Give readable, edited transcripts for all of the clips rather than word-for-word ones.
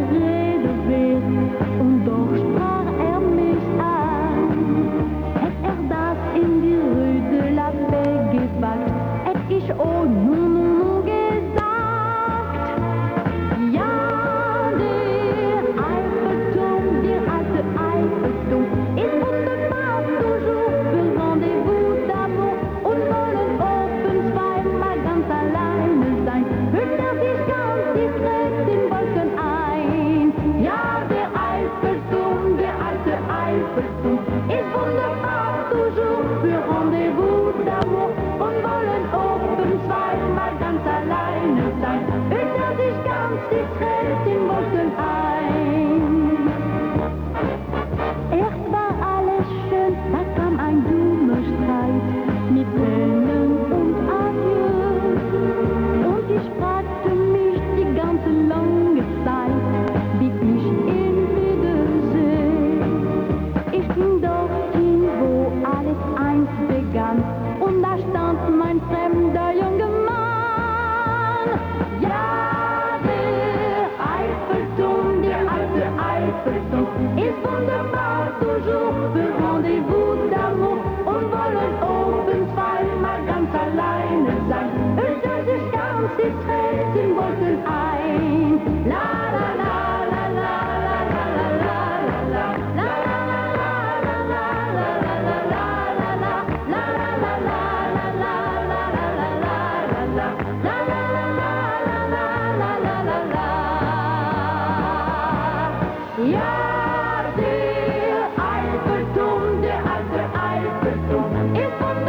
geredet wird. Und doch sprach er mich an. Hätt er das in die Rue de la Paix gewagt, hätt ich oh nun gesagt. Ja, der Eiffelturm, der alte Eiffelturm, ist wunderbar toujours für Rendezvous d'amour und wollen oben zweimal ganz alleine sein. Hüllt er sich ganz diskret in Wolken ein. Ja, der Eiffelturm, der alte Eiffelturm, ist wunderbar toujours für Rendezvous d'amour und wollen oben zweimal ganz alleine sein. Hüllt er sich ganz diskret in Wolken ein. Erst war alles schön, da kam ein dummer Streit mit Tränen und Adieu. Und ich fragte mich die ganze lange Zeit, wie ich ihn wiedersehe. Ich ging dorthin, wo alles einst begann, und da stand mein fremder junger Mann. Ja, der Eiffelturm, der alte Eiffelturm, ist wunderbar toujours für Rendezvous d'amour und wollen oben zweimal ganz alleine sein. Hüllt er sich ganz diskret in Wolken ein. La la la la la la la la la la la ja, der Eiffelturm, der alte Eiffelturm, ist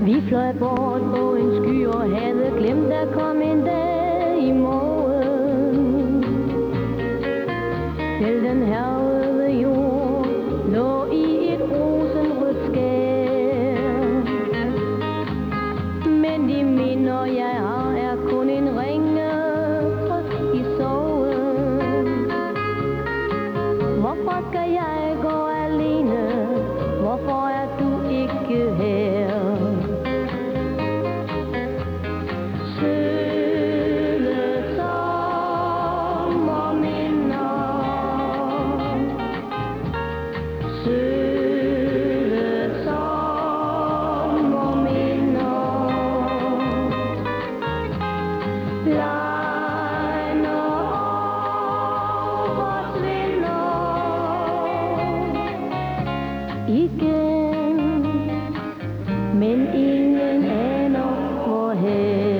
Vi fløj bort på en sky og havde glemt at komme en dag i morgen. Til den hærgede jord lå i et rosenrødt skær. Men de minder jeg har er kun en ringe trøst i sorgen. Hvorfor skal jeg gå alene? Hvorfor er du ikke her? Søde sommerminder, søde sommerminder, blegner og forsvinder igen, men ingen aner hvorhen.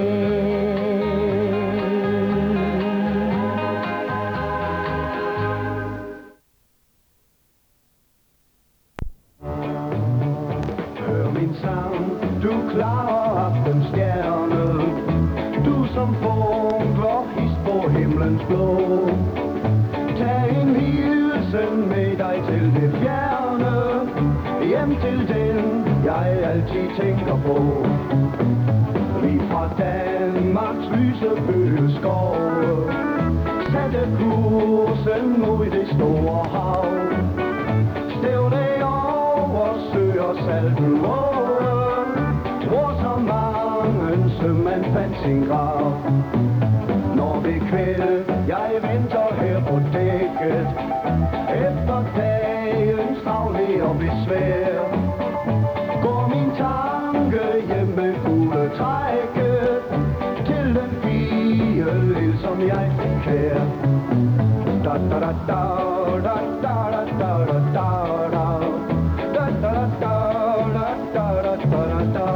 Hør min sang, du klare aftenstjerne, du som fugler hist på himlens blå. Tag en hilsen med dig til det fjerne, hjem til den jeg altid tænker på. Vi fra Danmarks lyse bøgeskove satte kursen mod det store hav. Stævne over søer salten våge, hvor så mange sømand fandt sin grav. Når det kvælde jeg venter her på dækket, efter dagens travle og besvær, går min tanke hjem med fugletrækket til den pige, som jeg fik kær. Da da da da da da da da da da da da da da da da da.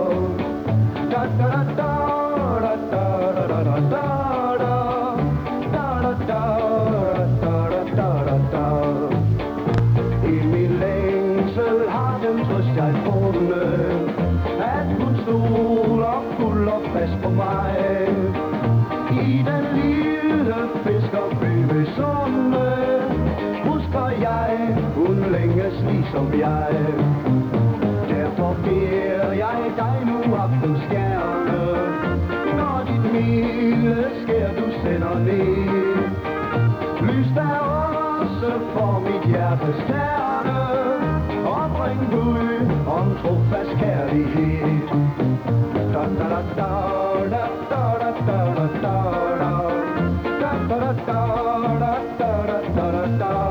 I min længsel har den trøst jeg fundet, at hun stoler fuld og fast på mig. I den lille fiskerby ved sundet husker jeg, hun længes ligesom jeg. Derfor beder jeg dig nu aftenstjerne, når dit milde skær du sender ned. Lys der også for mit hjertes stjerne, og bring bud om trofast kærlighed. Da da da da da da da da da da da da da da da da da da.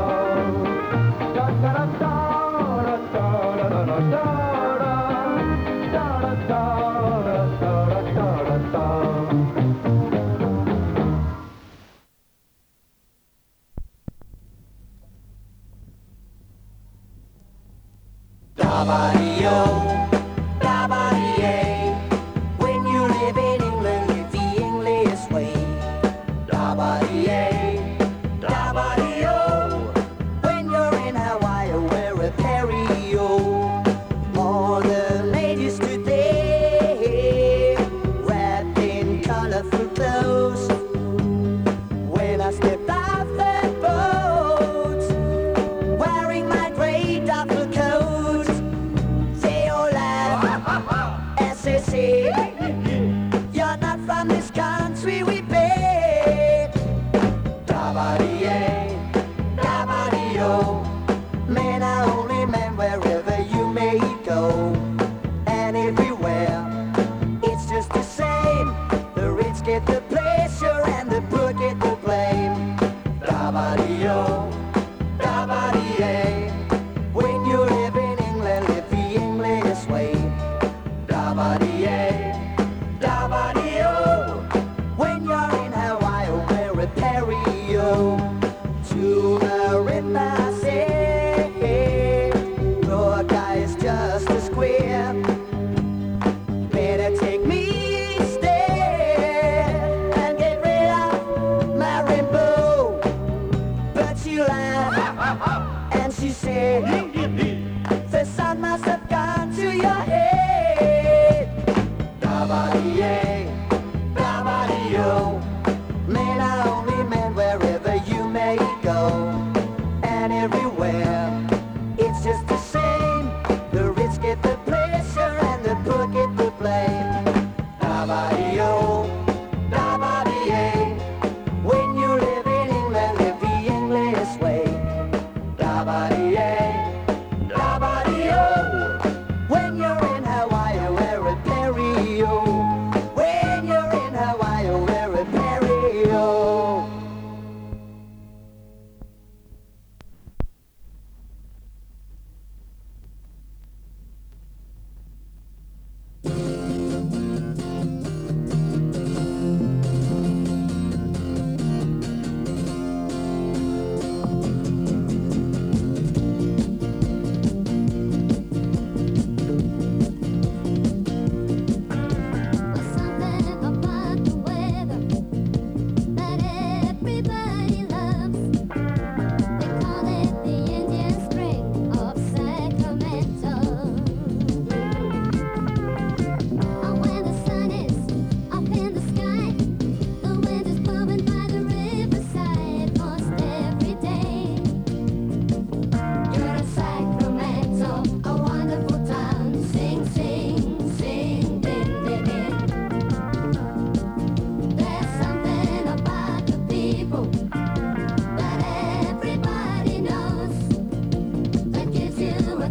When you live in England, live the English way. When you're in Hawaii, wear a perio. All the ladies today, wrapped in colorful clothes. When I stepped off the boat, wearing my gray duffel coat, they all laughed.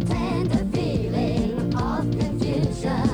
tender feeling of confusion.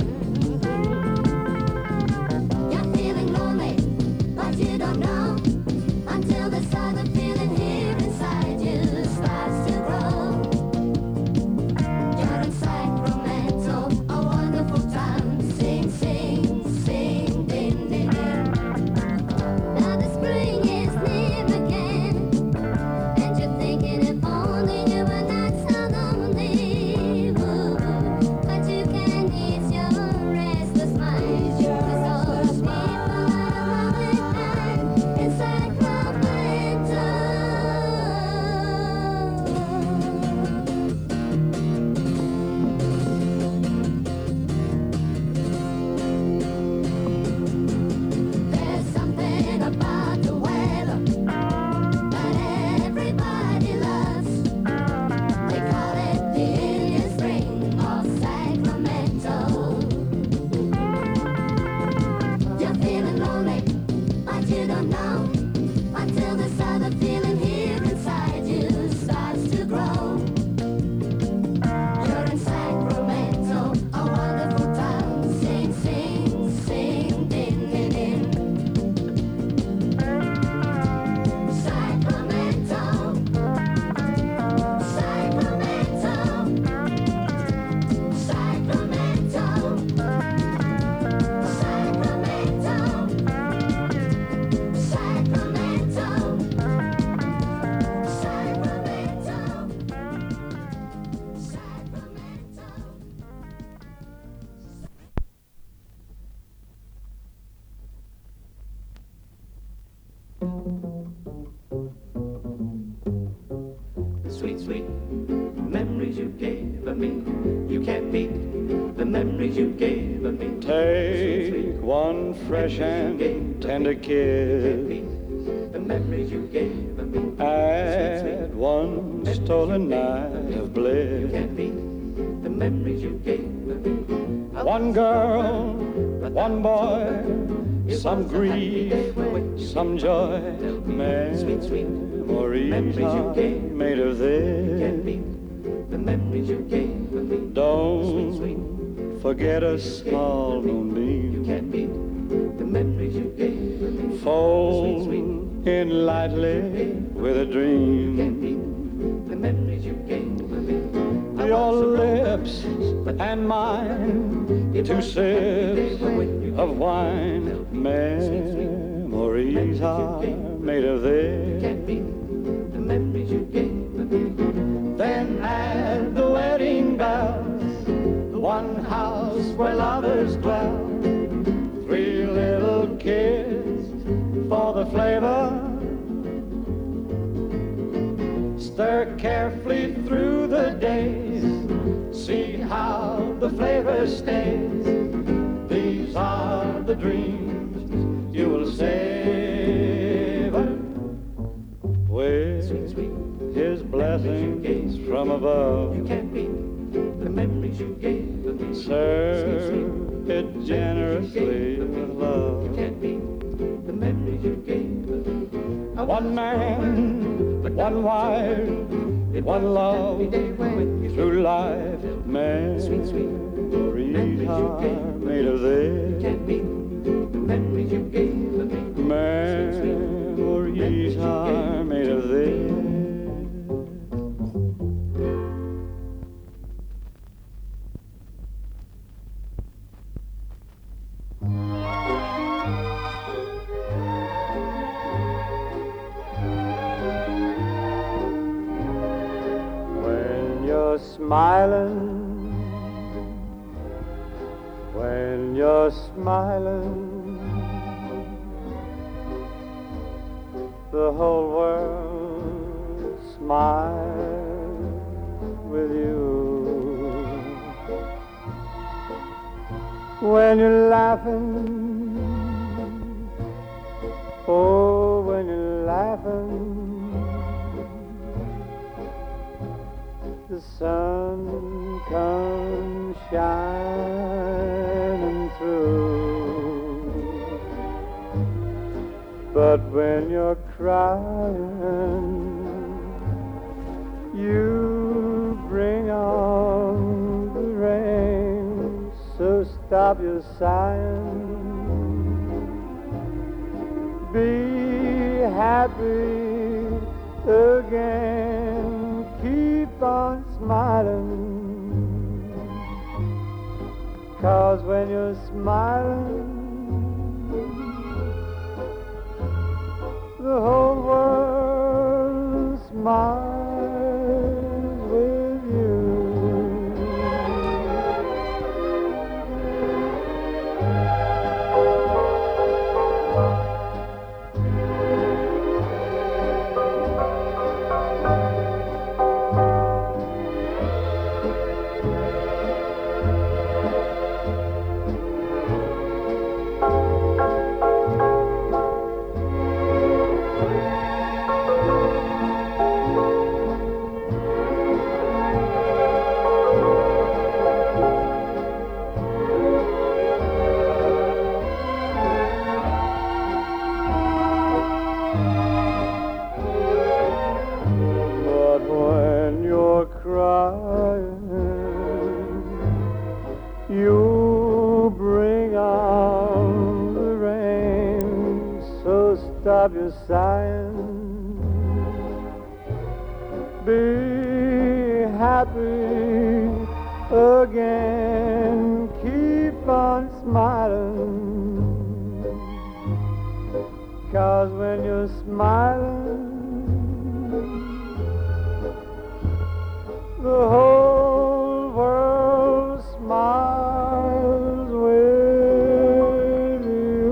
You're feeling lonely, but you don't know until the sudden feeling here inside you starts to grow. You're in Sacramento, a wonderful town. Sing, sing, sing, din, din, din. Now the spring is near again, and you're thinking if only you were not so lonely. Ooh, but you can ease your restless mind, 'cause all the people are having time in Sacramento. There's something about the weather that everybody loves. They call it the Indian Spring of Sacramento. You're feeling lonely, but you don't know until the sudden feeling here inside you starts to grow. You're in Sacramento, a wonderful town. Sing, sing, sing, din, din, din. Sacramento, Sacramento, Sacramento, Sacramento, The sweet, sweet memories you gave me. You can't beat the memories you gave me. Take one fresh and tender kiss. The memories you gave me. Add one stolen night of bliss. Can't beat the memories you gave me. One girl, one boy, some grief, some joy. Sweet, sweet Memories are made of can't this. beat the memories you gave me. Don't forget a small moonbeam. Can't beat the memories you gave me. Fold in lightly with a Can't dream. beat the memories you gave me. Your lips and mine, two sips of wine. Memories are made of this. Can't beat the memories you gave me. Then add the wedding bells, one house where lovers dwell, three little kids for the flavor. Stir carefully through the days, see how the flavor stays. These are the dreams you will savor with his blessings from above. You can't beat the memories you gave me. Serve it generously with love. Can't beat the memories you gave me. One man, one wife, one love, through life. Memories are made of this. Can't beat the memories you gave me. Memories are made of this. When you're smiling, when you're smiling, the whole world smiles with you. When you're laughing, oh, when you're laughing, the sun comes shining through. But when you're crying, you bring on stop your sighing. Be happy again, keep on smiling, 'cause when you're smiling, the whole world smiles with you. But when you're crying, you bring on the rain, so stop your sighing. Be happy again, keep on smiling, 'cause when you're smiling, the whole world smiles with you.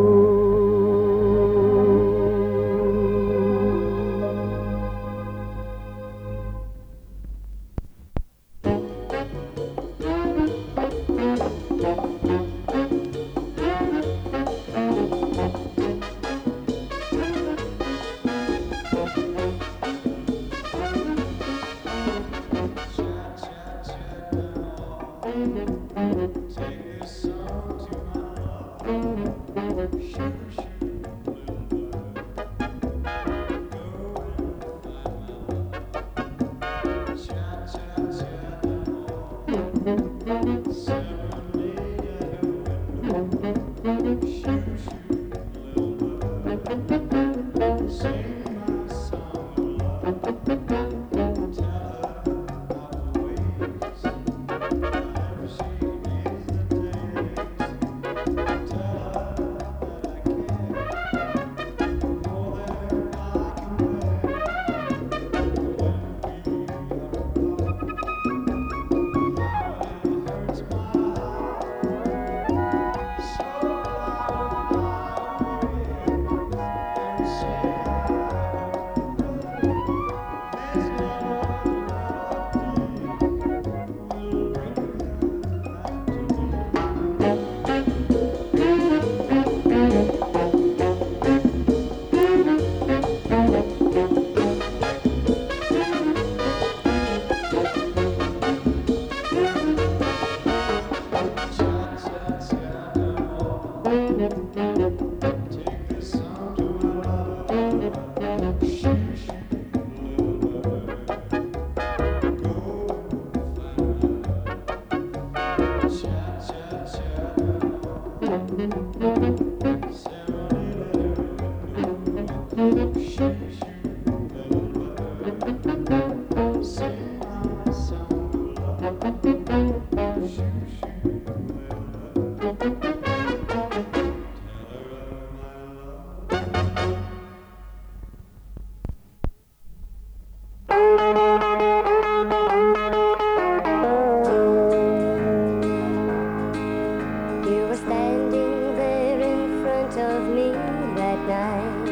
You were standing there in front of me that night.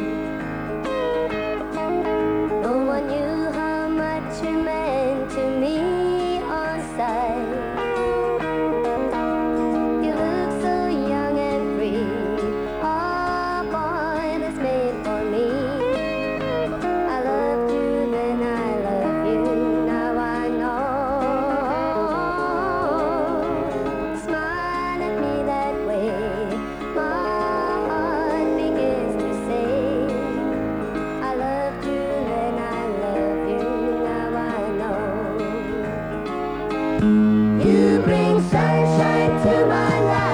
No one knew how much you meant to me on sight. You look so young and free, a boy that's made for me. I loved you then, I love you now, I know. Smile at me that way, my heart begins to say, I loved you then, I love you now, I know. You bring sunshine to my life.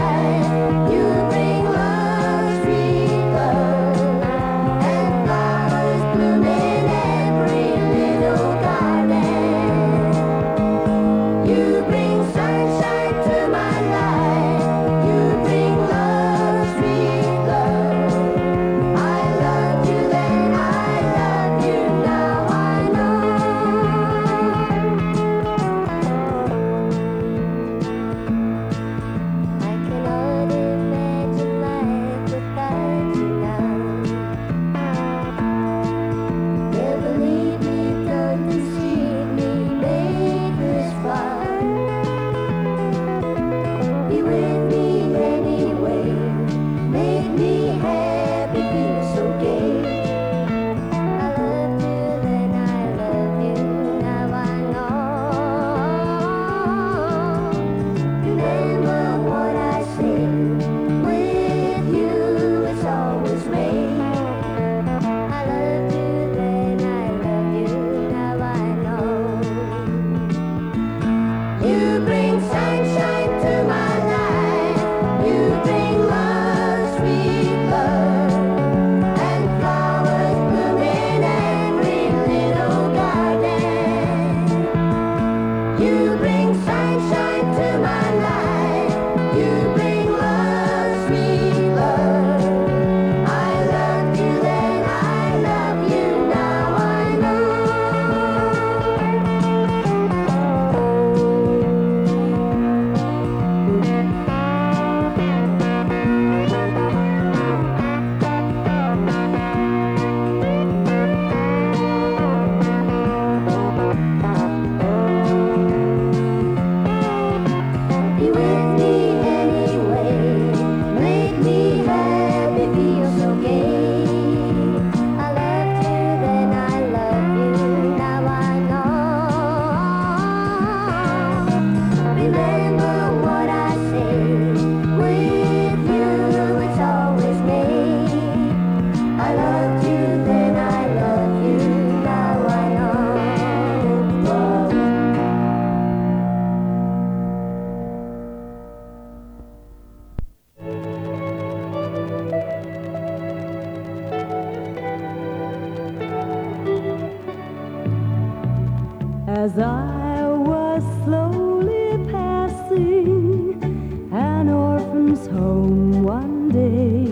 As I was slowly passing an orphan's home one day,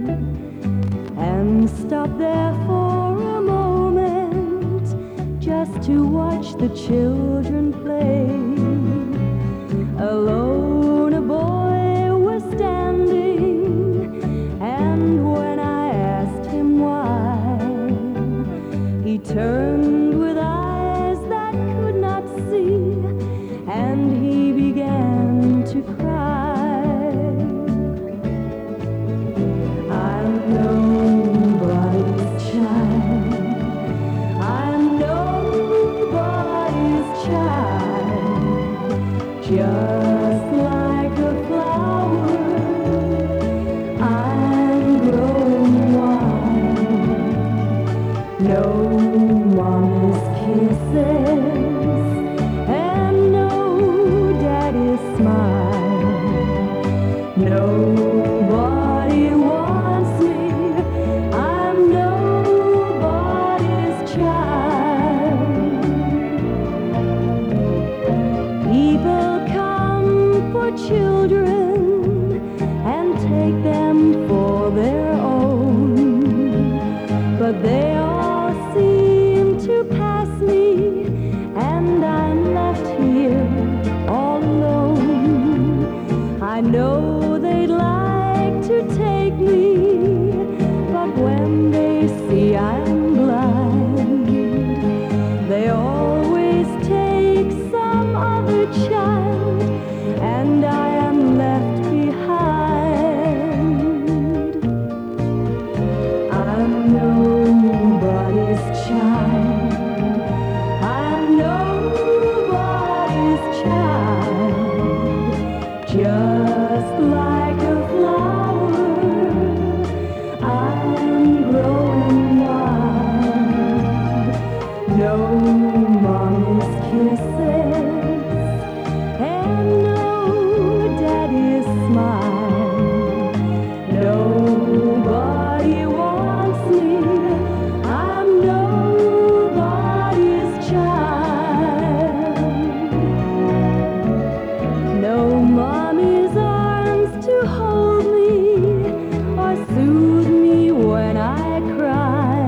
and stopped there for a moment just to watch the children play. Alone a boy was standing, and when I asked him why, he turned with eyes that could not see, and he began to cry. I'm nobody's child, I'm nobody's child, just like a flower, I'm growing wild. No mama's kisses and no daddy's smile. Nobody wants me, I'm nobody's child. People come for children and take them for their own, but they all seem to pass me, and I'm left here all alone. I know they'd like to take me, but when they see I'm blind, they always take some other child, and I am left behind. I'm nobody's child, I'm nobody's child, just like a flower, I'm growing wild. No mommy's kisses and no daddy's smile. Nobody wants me, I'm nobody's child. No mommy's arms to hold me or soothe me when I cry.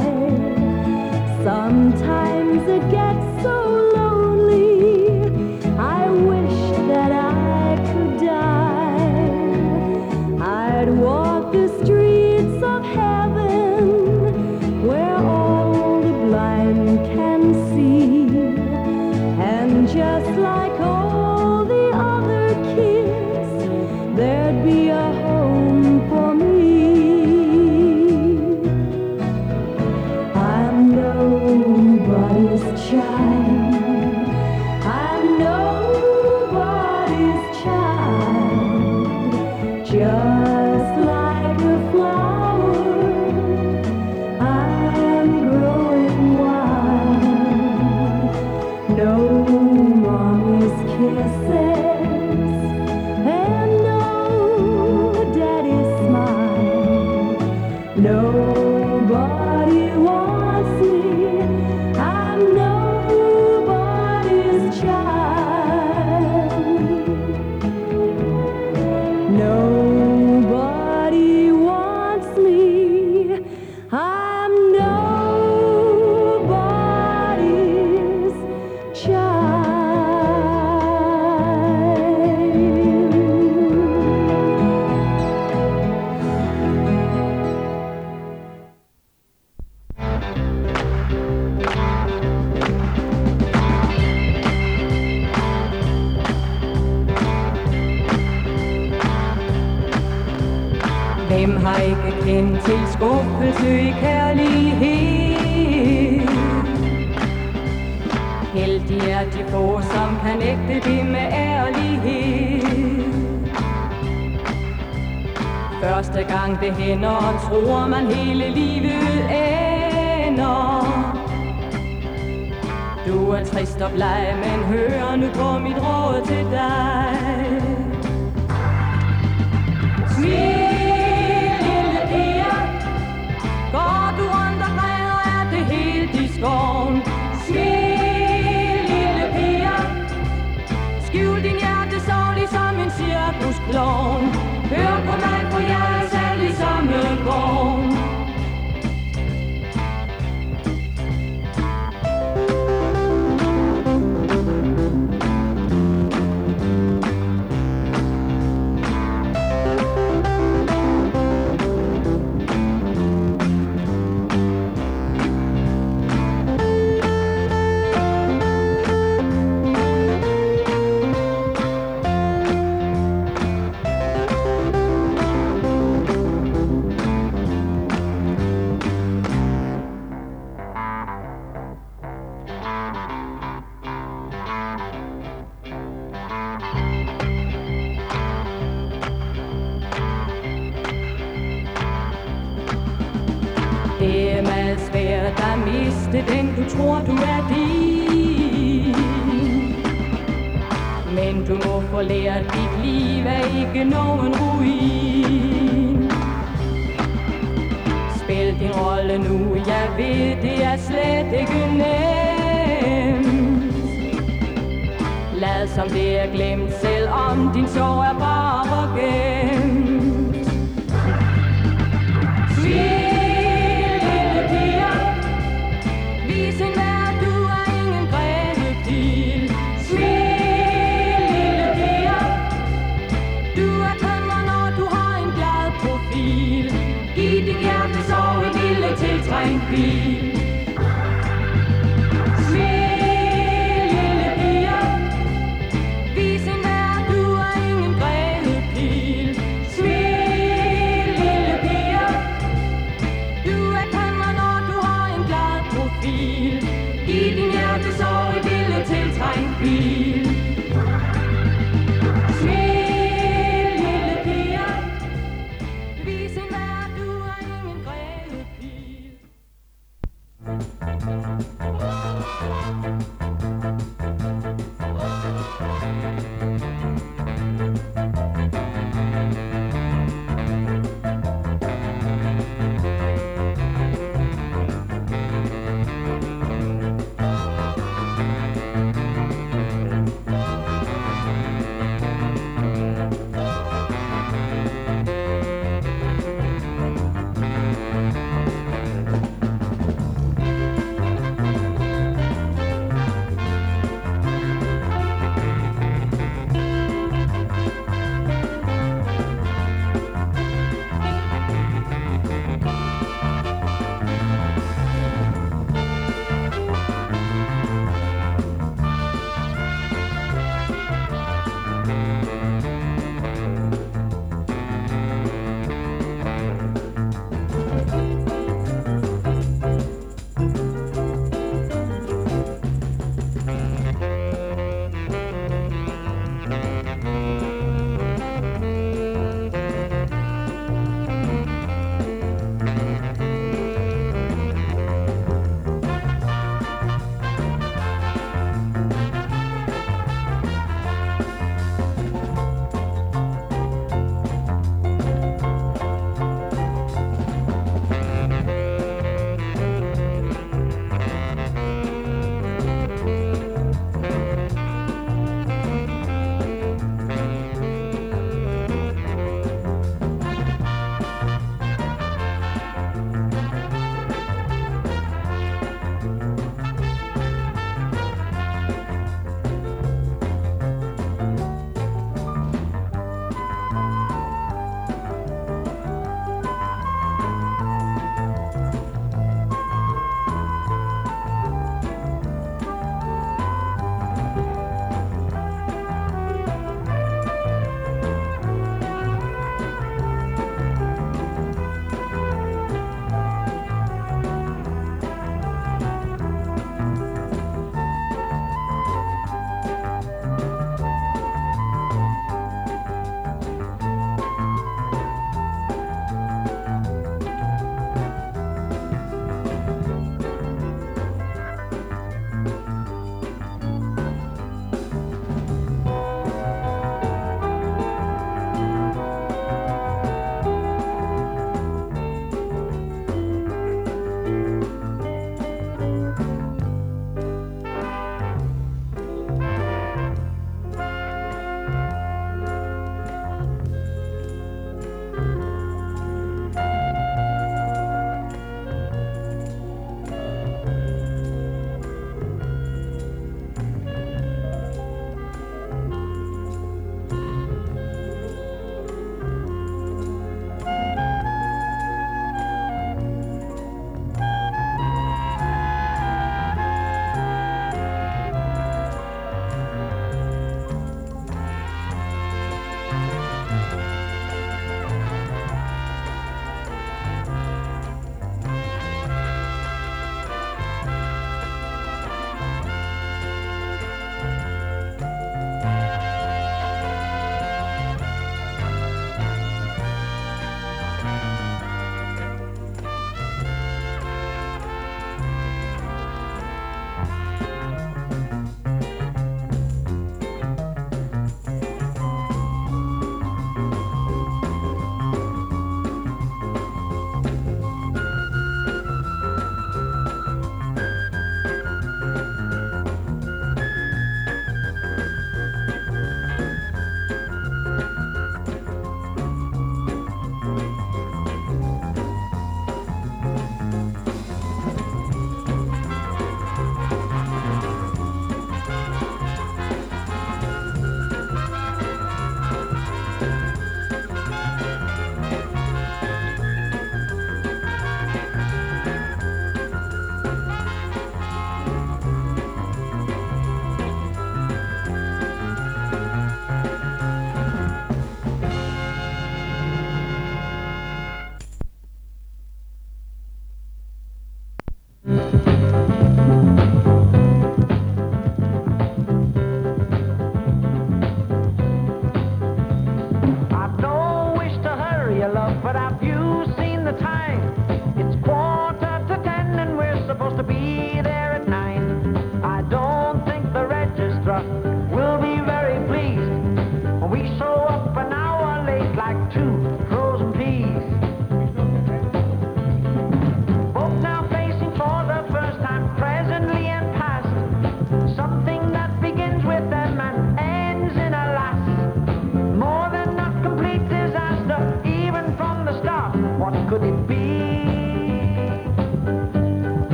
Sometimes it gets so lonely, I wish that I could die. I'd walk the streets of heaven where all the blind can see, and just like all the other kids, there'd be a home for me. I'm nobody's child, I'm nobody's child, just like a flower, I'm growing wild. No mommy's kisses and no daddy's smile. Nobody wants me, I'm nobody's child. Nobody wants me, I'm nobody's child. Hvem har ikke kendt til skuffelse i kærlighed? Heldige er de få, som kan ægte det med ærlighed. Første gang det hænder, tror man hele livet ender. Du er trist og bleg, men hør nu på mit råd til dig. Smil, lille piger, går du rundt og græder, er det helt i skoven. Smil, lille piger. Skjul din hjertesorg ligesom en cirkusklovn. Hør på mig, for jeg er selv i samme vogn. Det er meget svært at miste den, du tror, du er din. Men du må få lært, dit liv er ikke nogen ruin. Spil din rolle nu, jeg ved, det er slet ikke nemt. Lad som det er glemt, selvom din sorg er bare gemt. Vis enhver, du er ingen grædet pil. Smil, lille piger. Du er kønner, når du har en glad profil. Giv din hjertesorg en lille tiltrængt bil. Smil, lille piger. Vis enhver, du er ingen grædet pil. Smil, lille piger. Du er kønner, når du har en glad profil. Giv din hjertesorg en lille tiltrængt bil. Smil, lille piger. Vis enhver, du er ingen grædet pil.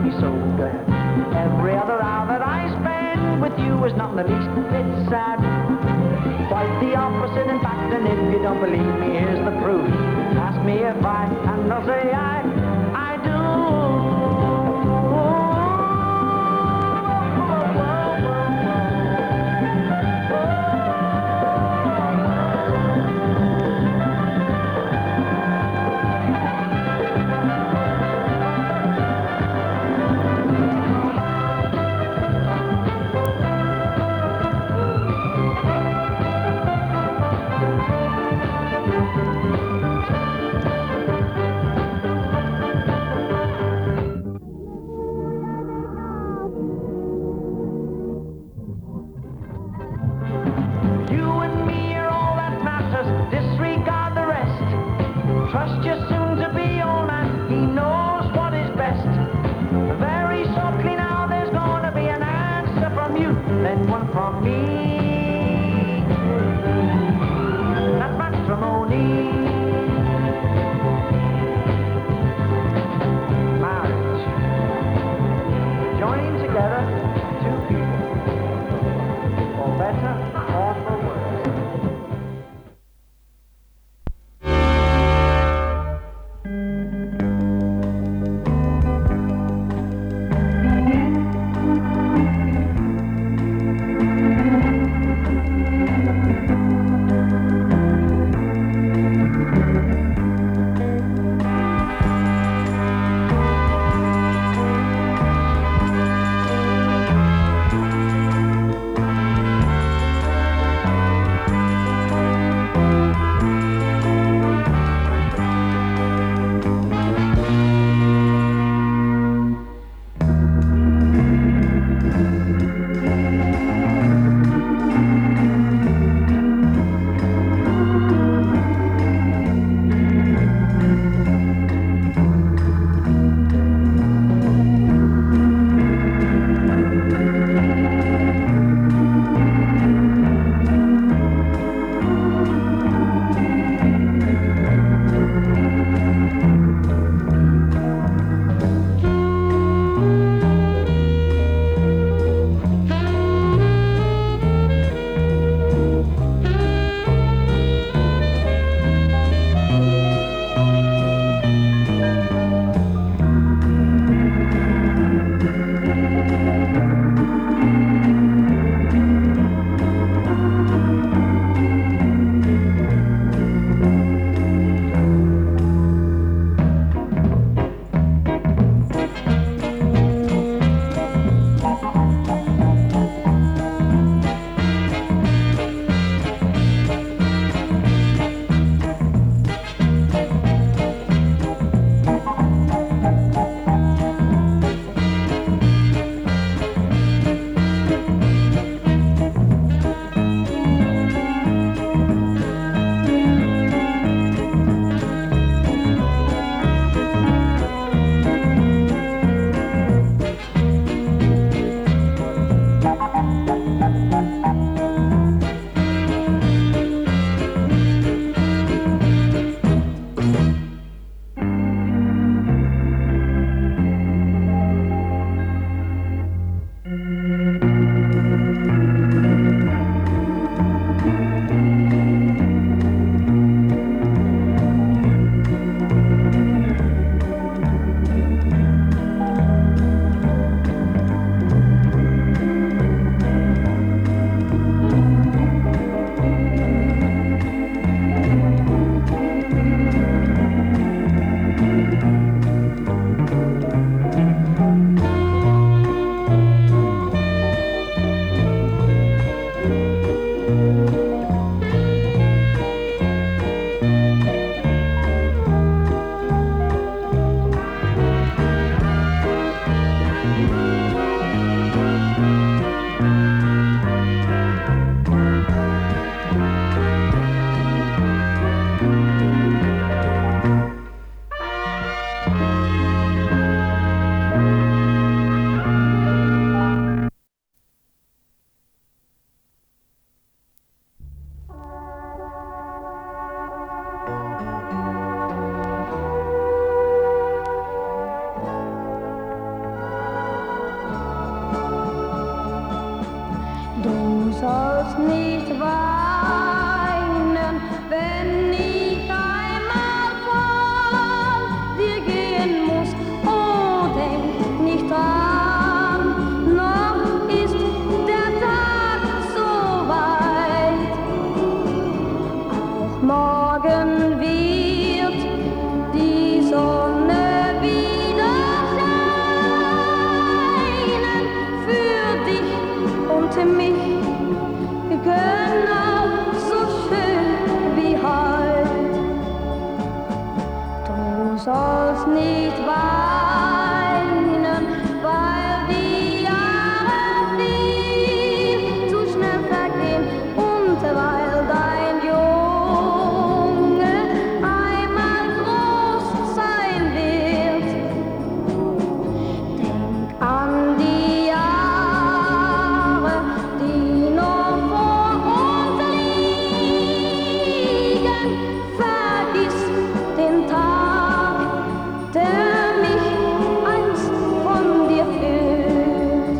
me so glad. Every other hour that I spend with you is not in the least bit sad. Quite the opposite, in fact, and if you don't believe me, here's the proof. Ask me if I, and I'll say I do. Trust your soon-to-be old man, he knows what is best. Very shortly now there's gonna be an answer from you, then one from me. That's matrimony. Marriage. Joining together two people, for better or for worse. sollst nicht weinen, weil die Jahre viel zu schnell vergehen und weil dein Junge einmal groß sein wird. Denk an die Jahre, die noch vor uns liegen. Vergiss den Tag, der mich einst von dir führt.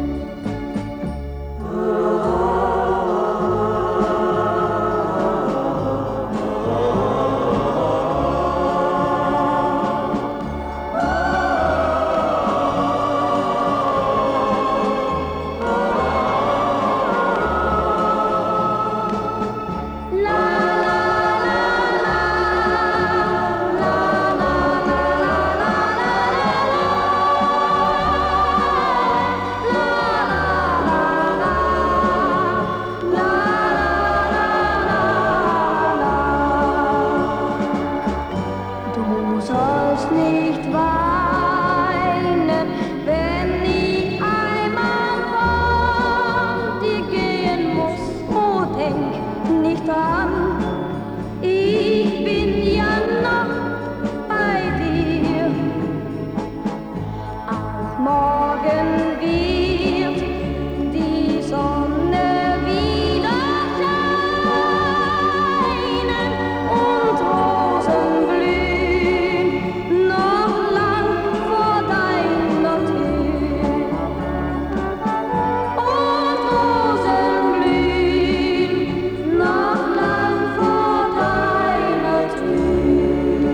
Du sollst nicht weinen, wenn ich einmal von dir gehen muss. Oh, denk nicht dran, ich bin ja noch bei dir. Auch morgen wird die Sonne wieder scheinen und Rosen blühen noch lang vor deiner Tür. Und Rosen blühen noch lang vor deiner Tür.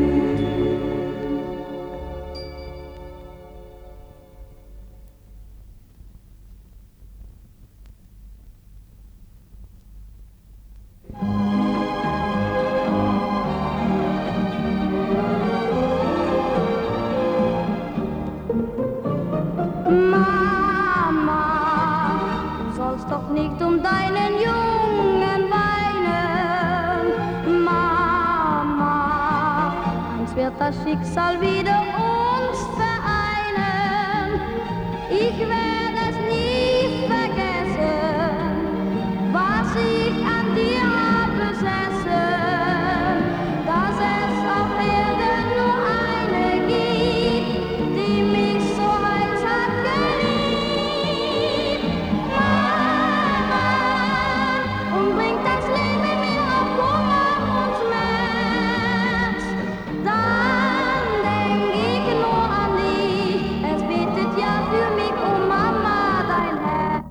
Mama, du sollst doch nicht um deinen Jungen weinen. Mama, einst wird das Schicksal wieder uns vereinen. Ich werde es nie vergessen, was ich an dir hab besessen, dass es auf Erden nur eine gibt, die mich so heiß hat geliebt. Mama, und bringt das Leben mir auf Kummer und Schmerz, dann denk ich nur an dich, es betet ja für mich, oh Mama, dein Herz.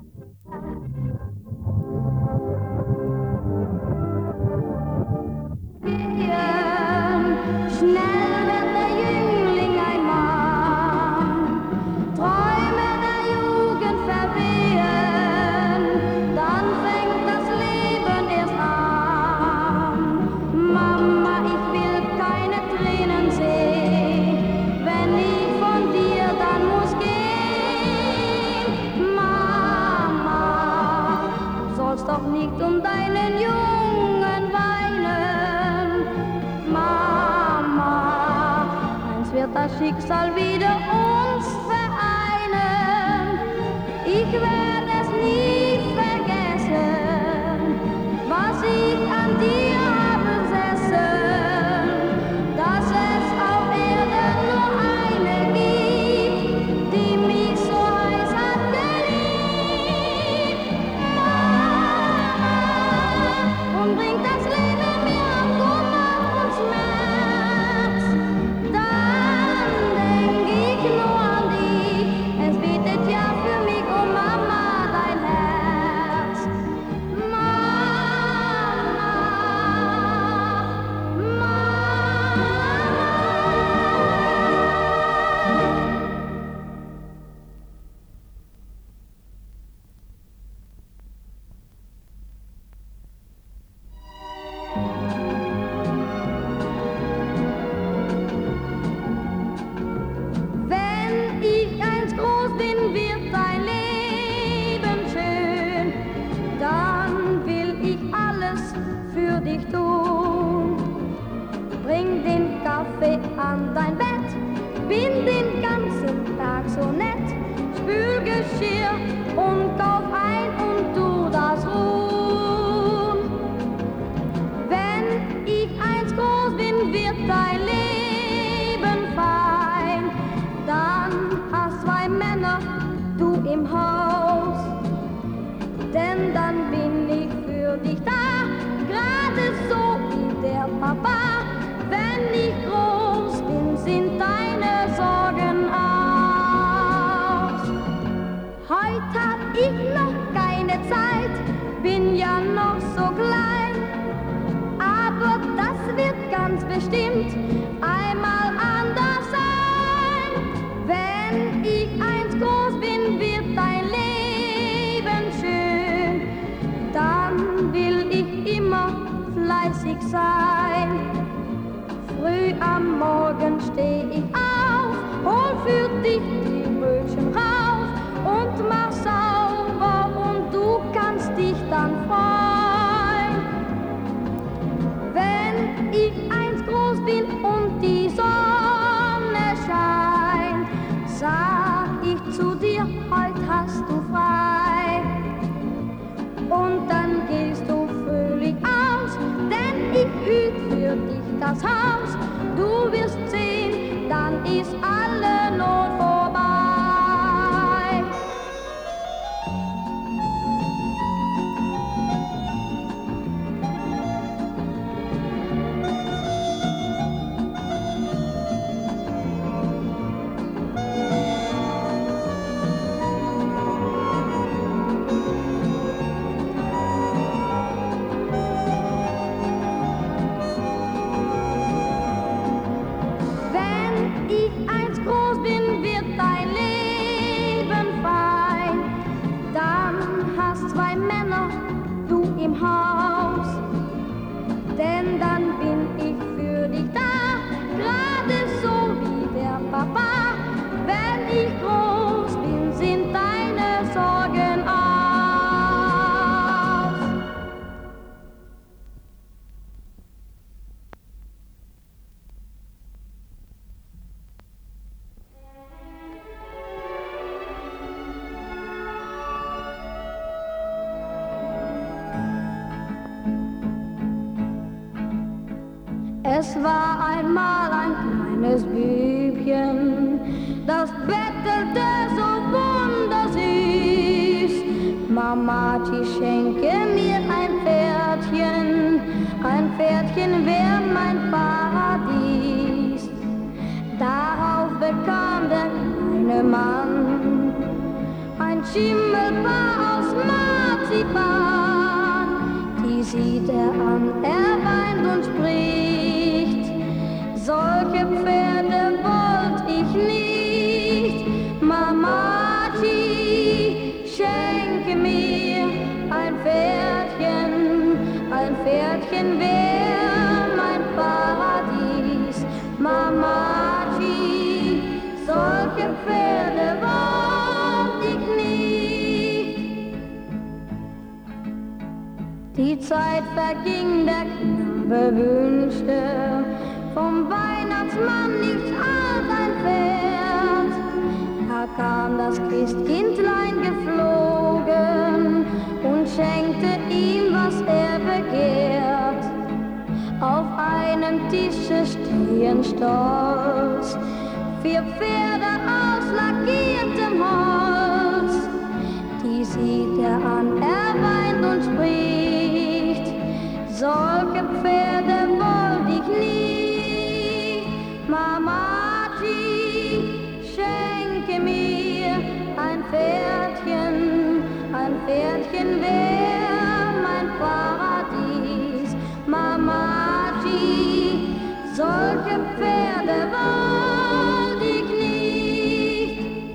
Schnell wird der Jüngling ein Mann, Träume der Jugend verwehen, dann fängt das Leben erst an. Mama, ich will keine Tränen sehen, wenn ich von dir dann muss gehen. Mama, du sollst doch nicht um deinen Jungen weinen. Mama, einst wird das Schicksal wieder uns vereinen. Ich werde es nie vergessen, was ich an dir habe besessen, dass es auf Erden nur eine gibt, die mich so heiß hat geliebt. Mama, und bringt das Leben mir auf Kummer und Schmerz, dann denk ich nur an dich, es betet ja für mich, oh Mama, dein Bett, bin den ganzen Tag so nett, spül Geschirr und kauf ein und tu das ruhn. Wenn ich einst groß bin, wird dein Leben fein, dann hast 2 Männer, du im Haus, denn dann bin ich für dich da, gerade so wie der Papa. Wenn ich groß bin, sind deine Sorgen aus. Heute hab ich noch keine Zeit, bin ja noch so klein, aber das wird ganz bestimmt einmal anders sein. Wenn ich einst groß bin, wird dein Leben schön, dann will ich immer fleißig sein. Früh am Morgen steh ich auf, hol für dich die Brötchen raus und mach sauber und du kannst dich dann freuen. Wenn ich einst groß bin und die Sonne scheint, sag ich zu dir, heut hast du frei. Und dann gehst du fröhlich aus, denn ich hüt für dich das Haus. Du wirst sehen, dann ist alle Not vorbei. Denn dann bin ich für dich da, gerade so wie der Papa. Wenn ich groß bin, sind deine Sorgen aus. Es war einmal ein kleines Bübchen, das bettelte so wundersüß. Mamachi, schenke mir ein Pferdchen wär mein Paradies. Darauf bekam der kleine Mann ein Schimmelpaar aus Marzipan. Die sieht er an, er weint und spricht: Solche Pferde wollt ich nicht. Mamachi, schenke mir ein Pferdchen wär mein Paradies. Mamachi, solche Pferde wollt ich nicht. Die Zeit verging, der Knabe wünschte vom Weihnachtsmann nichts als ein Pferd. Da kam das Christkindlein geflogen und schenkte ihm, was er begehrt. Auf einem Tische stehen stolz 4 Pferde aus lackiertem Holz. Die sieht er an, er weint und spricht: Solche Pferde wollt ich nicht. Mamachi, schenke mir ein Pferdchen wär mein Paradies. Mamachi, solche Pferde wollt ich nicht.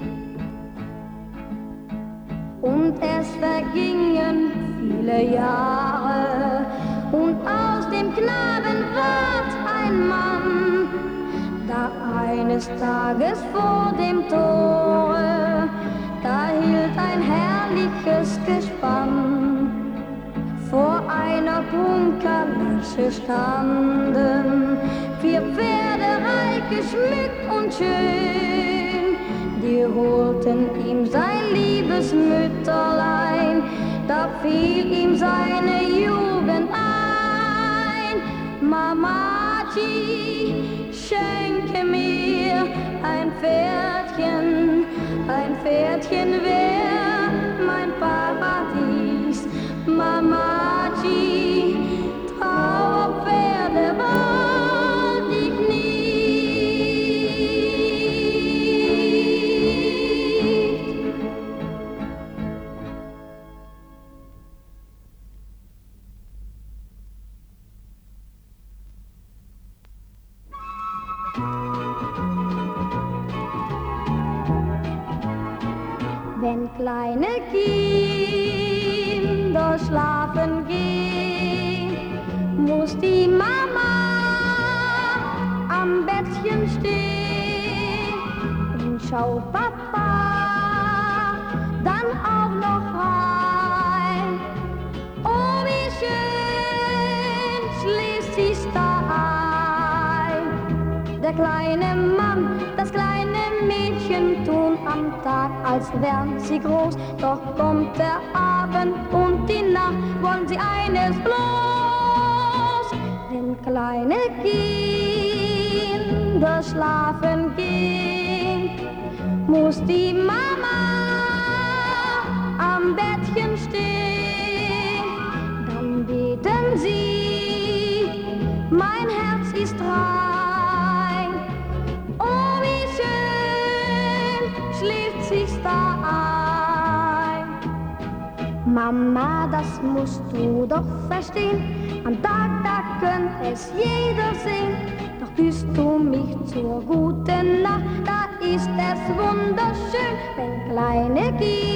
Und es vergingen viele Jahre und aus dem Knaben ward ein Mann. Da eines Tages vor dem Tore, da hielt ein herrliches Gespann. Vor einer Prunkkalesche standen vier Pferde reich geschmückt und schön. Die holten ihm sein liebes Mütterlein, da fiel ihm seine Jugend ein. Mamachi, schenke mir ein Pferdchen wär mein Paradies. Mamachi, Trauerpferde wollt ich nicht. Wenn kleine Kinder schlafen gehen, muss die Mama am Bettchen stehen und schaut Papa dann auch noch rein. Oh, wie schön schläft sie's da ein. Der kleine Mann, das kleine Mädchen tun am Tag, als wären sie groß. Doch kommt der Abend und die Nacht, wollen sie eines bloß. Wenn kleine Kinder schlafen gehen, muss die Mama am Bettchen stehen. Dann beten sie, mein Herz ist rein. Oh, wie schön schläft sich's da ein. Mama, das musst du doch verstehen, am Tag, da könnt es jeder sehen. Doch küsst du mich zur guten Nacht, da ist es wunderschön. Wenn kleine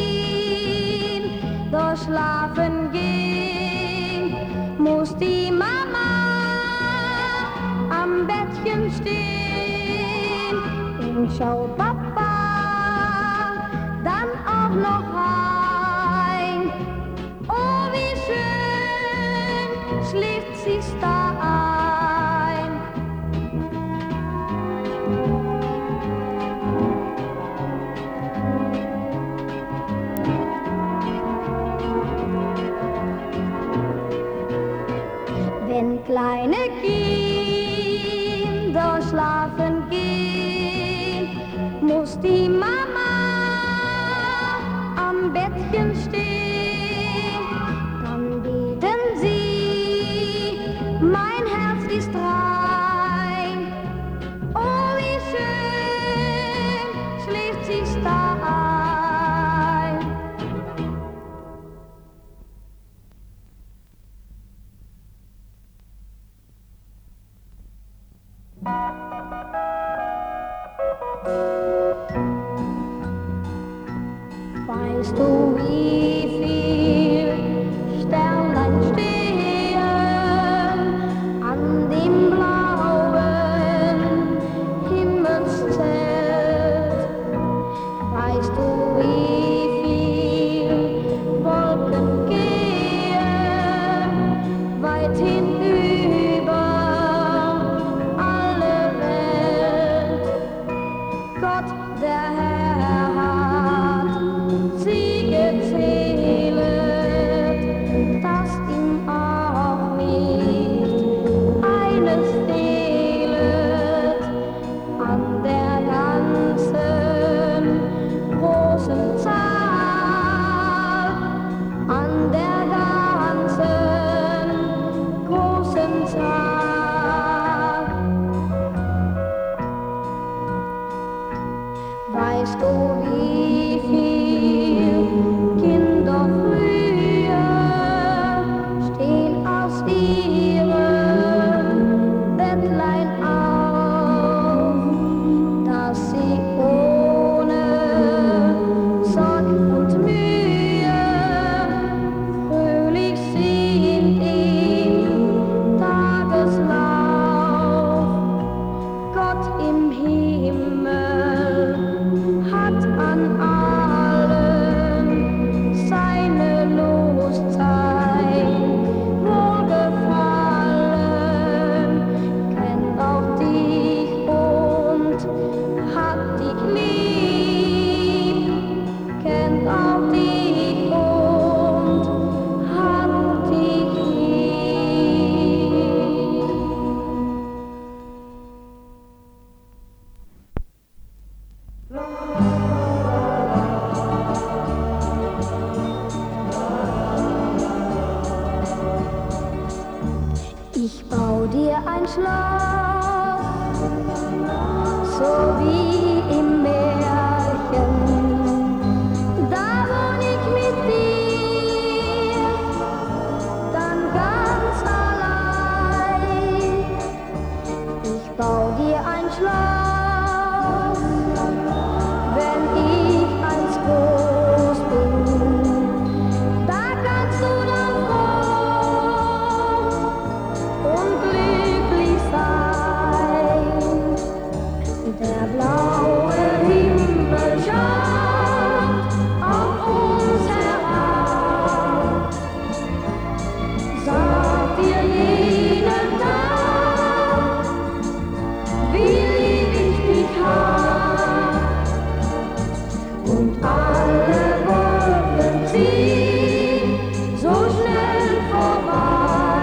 Kinder schlafen gehen, muss die Mama am Bettchen stehen und schaut Papa dann auch noch rein. Oh, wie schön schläft sich's da ein. Wenn kleine Kinder schlafen gehen, muss die Mama am Bettchen stehen. Dann beten sie, mein Herz ist rein. Oh, wie schön schläft sich's da ein. Weißt du, wie viel Sternlein stehen an dem blauen Himmelszelt? Weißt du, wie viel Wolken gehen weit hinüber alle Welt? Gott, der Herr, hat sie gezählet, dass ihm auch nicht eines fehlet an der ganzen großen Zahl, an der ganzen großen Zahl. Weißt du, wie viel Kinder früher stehen aus ihrem Bettlein auf, dass sie ohne Sorg und Mühe fröhlich sind im Tageslauf. Gott im Himmel hat Schloss, so wie im Märchen. Da wohn ich mit dir, dann ganz allein. Ich bau dir ein Schloss, wenn ich einst groß bin. Da kannst du dann froh und glücklich sein. Der blaue Himmel schaut auf uns herab, sagt dir jeden Tag, wie lieb ich dich hab. Und alle Wolken ziehen so schnell vorbei.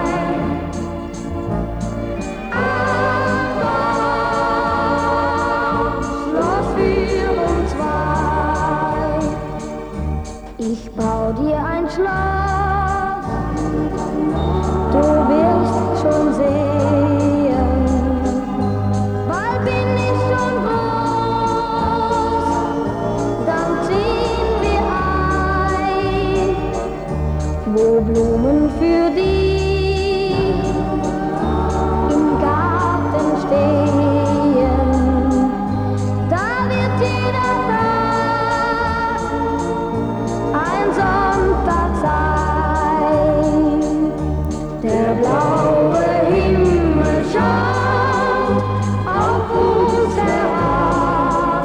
Schloss für uns zwei. Ich bau dir ein Schloss, du wirst schon sehen. Bald bin ich schon groß, dann ziehen wir ein, wo Blumen für dich im Garten stehen. Da wird jeder Tag ein Sonntag sein. Der blaue Himmel schaut auf uns herab,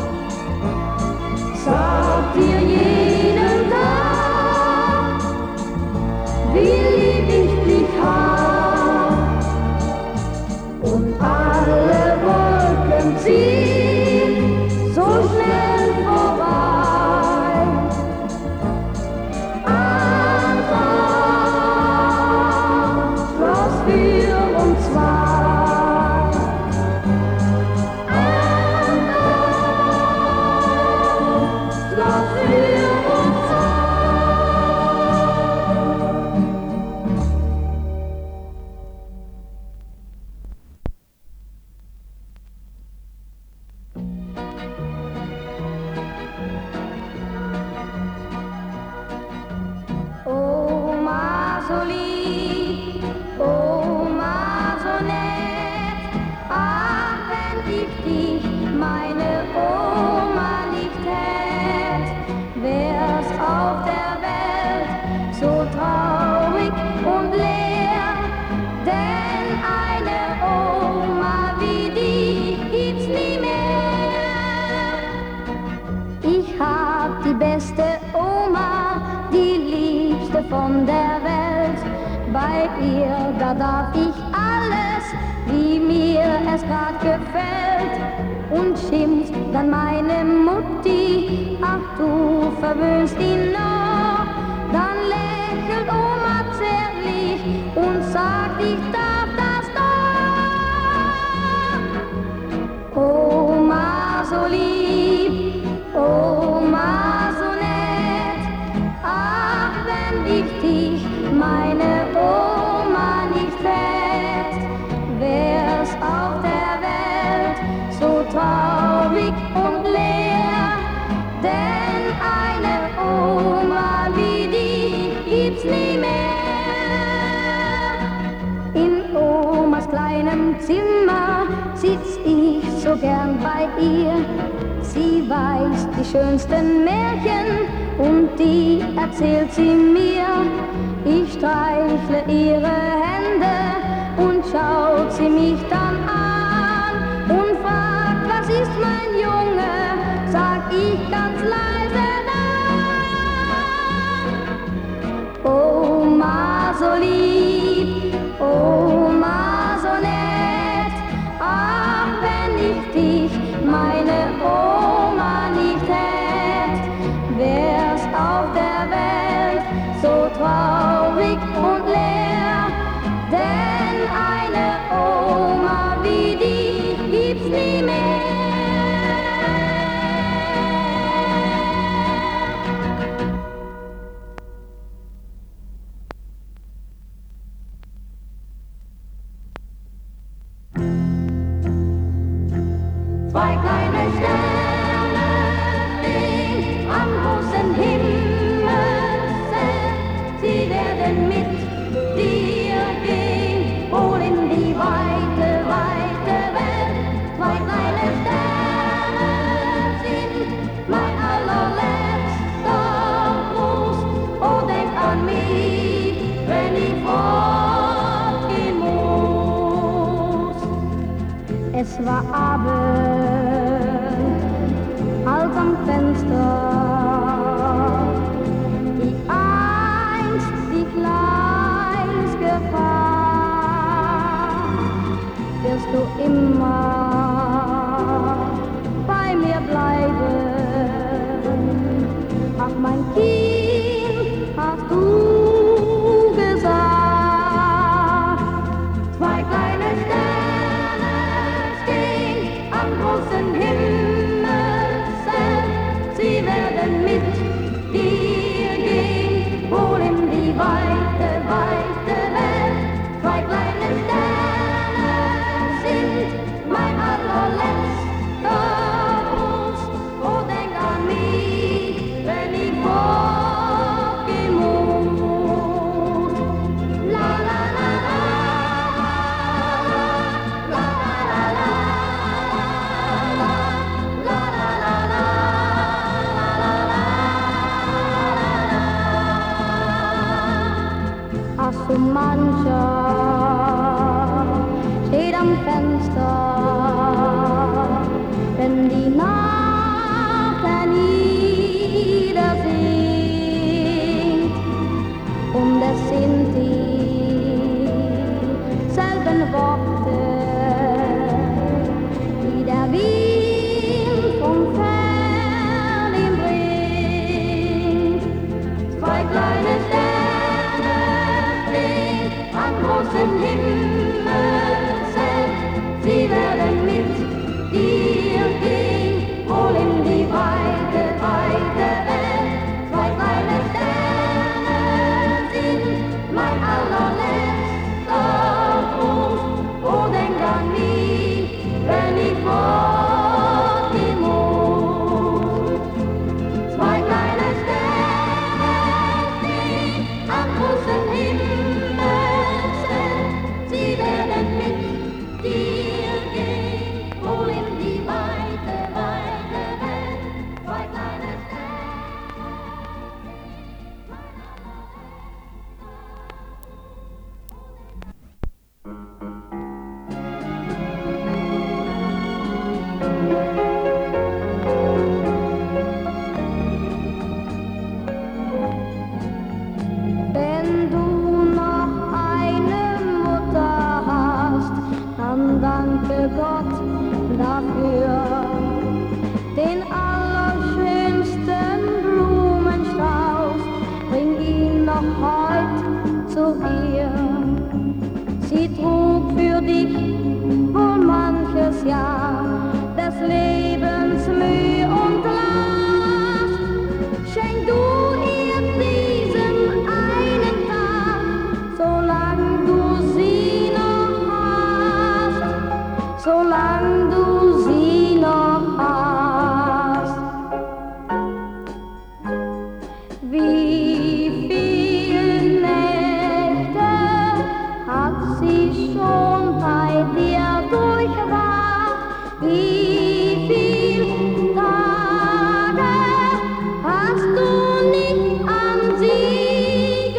sagt dir jeden Tag, wie lieb ich dich hab. Und alle Wolken ziehen so schnell vorbei. Schloss für uns zwei. Schloss für uns zwei. Oma so lieb, Oma so nett, ach wenn ich dich, meine Oma, nicht hätt, wär's auf der Welt so traurig und leer, denn eine Oma wie dich gibt's nie mehr. Ich hab die beste Oma, die liebste von der Welt. Bei ihr, da darf ich alles, wie mir es grad gefällt. Und schimpft dann meine Mutti, ach du verwöhnst ihn noch. Dann lächelt Oma zärtlich und sagt, ich darf das doch. Oma so lieb, Oma so nett, ach wenn ich dich, meine Oma, nicht hätt, wär's auf der Welt so traurig und leer, denn eine Oma wie dich gibt's nie mehr. In Omas kleinem Zimmer sitz ich so gern bei ihr. Sie weiß die schönsten Märchen und die erzählt sie mir. Ich streichle ihre Hände und schaut sie mich dann an und fragt, was ist mein Junge? Sag ich ganz leise dann. Oma so lieb, Oma so nett, ach wenn ich dich, meine Oma, nicht hätt, wär's auf der Welt so traurig und leer, denn eine Oma wie dich gibt's nie mehr. Zwei kleine Sterne stehen am großen Himmelszelt. Sie werden mit dir gehen, wohl in die weite, weite Welt. Zwei kleine Sterne sind mein allerletzter Gruß. Oh, denk an mich, wenn ich fortgehen muss. Es war Abend, als am Fenster die einst die Kleins gefahren. Wirst du immer bei mir bleiben? Ach, mein Kind, hast du gesagt. Zwei kleine Sterne stehen am großen Himmelszelt. Sie werden mit dir gehen, wohl in die weite, weite Welt. Zwei kleine Sterne sind mein allerletzter Gruß. Oh, denk an mich, wenn ich fortgehen muss. La la la la, la la la la, la la la la, ach, so mancher steht am Fenster, wenn die Nacht herniedersinkt, und es sind dieselben Worte, die der Wind vom Fern ihm bringt. Zwei kleine Sterne stehen am großen Himmelszelt. Sie werden mit dir gehen, wohl in die weite, weite Welt. Zwei kleine Sterne sind mein allerletzter Gruß. Oh, denk an mich, wenn ich fortgehen muss. Zwei kleine Sterne stehen am großen Himmelszelt. Sie werden mit dir gehen, wohl in die weite, weite Welt. Zwei kleine Wenn du noch eine Mutter hast, dann danke Gott dafür. Den allerschönsten Blumenstrauß, bring ihn noch heut zu ihr. Sie trug für dich wohl manches Jahr des Lebens Mühe und Last. Schenk du ihr diesen einen Tag, solang du sie noch hast, solang du sie noch hast. Wie viele Nächte hat sie schon bei dir durchwacht? Wie viele Tage hast du nicht an sie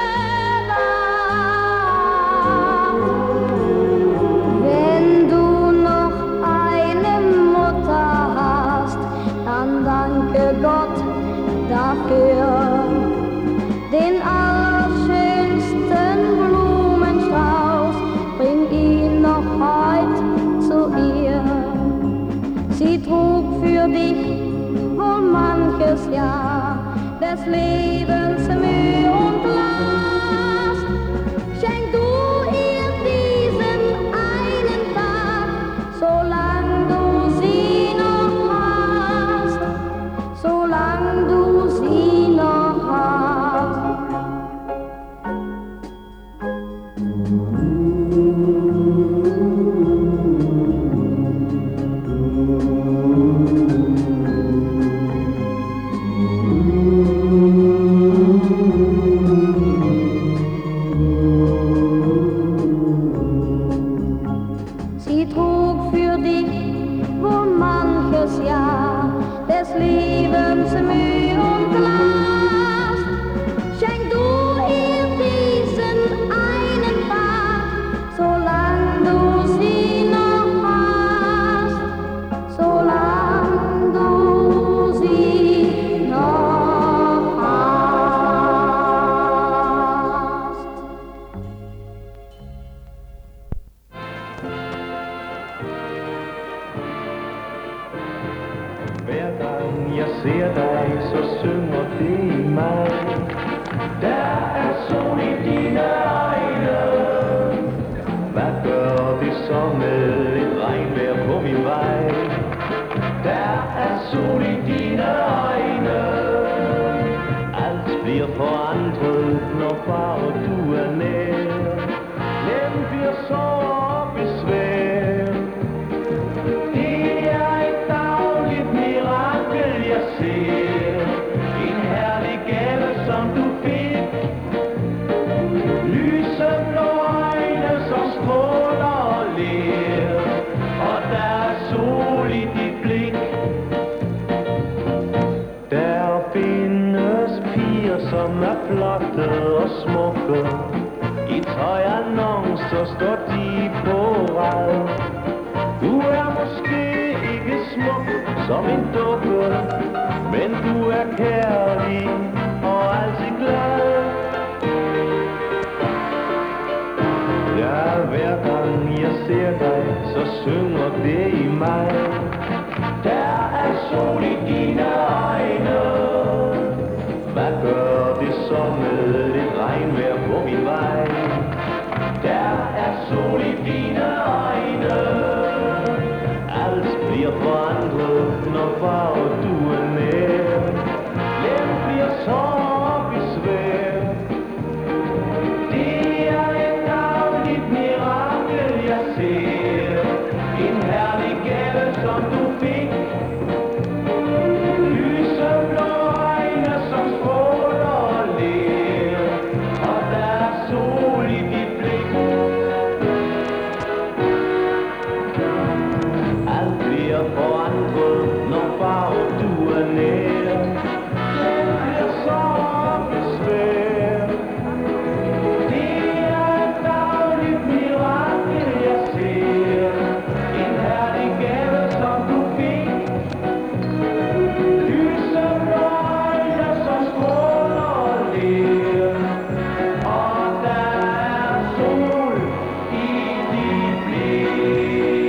gedacht? Wenn du noch eine Mutter hast, dann danke Gott dafür. Den allerschönsten Blumenstrauß, bring ihn noch heut zu ihr. Sie trug für dich wohl manches Jahr des Lebens Mühe und Last. Schenk du ihr diesen einen Tag, solang du sie noch hast, solang du sie noch hast. Hver gang jeg ser dig, så synger det i mig. Der er sol i dine øjne. Hvad gør vi så med et regnvejr på min vej? Der er sol i dine øjne. Alt bliver forandret, når bare du er nær. Hvem bliver så besvær? Det er et dagligt mirakel, jeg ser. En herlig gave, som du fik. Lyseblå øjne, som stråler og ler. Og der er sol i dit blik. Der findes piger, som er flotte og smukke. I tøjannoncer står de på rad. Du er måske ikke smuk som en dukke, men du er kærlig og altid glad. Ja, hver gang jeg ser dig, så synger det i mig. Der er sol i dine øjne. Hvad gør det så med lidt regnvejr på min vej? Der er sol i dine øjne. Alt bliver forandret, når bare du er nær. Hvem bliver så besvær? Det er et dagligt mirakel, jeg ser. En herlig gave, som du fik. Lyseblå øjne, som stråler og ler. Og der er sol i dit blik. Alt bliver forandret, når bare du er nær. Hvem bliver så besvær? Det er et dagligt mirakel, jeg ser. En herlig gave, som du fik. Lyseblå øjne, som stråler og ler. Og der er sol i dit blik.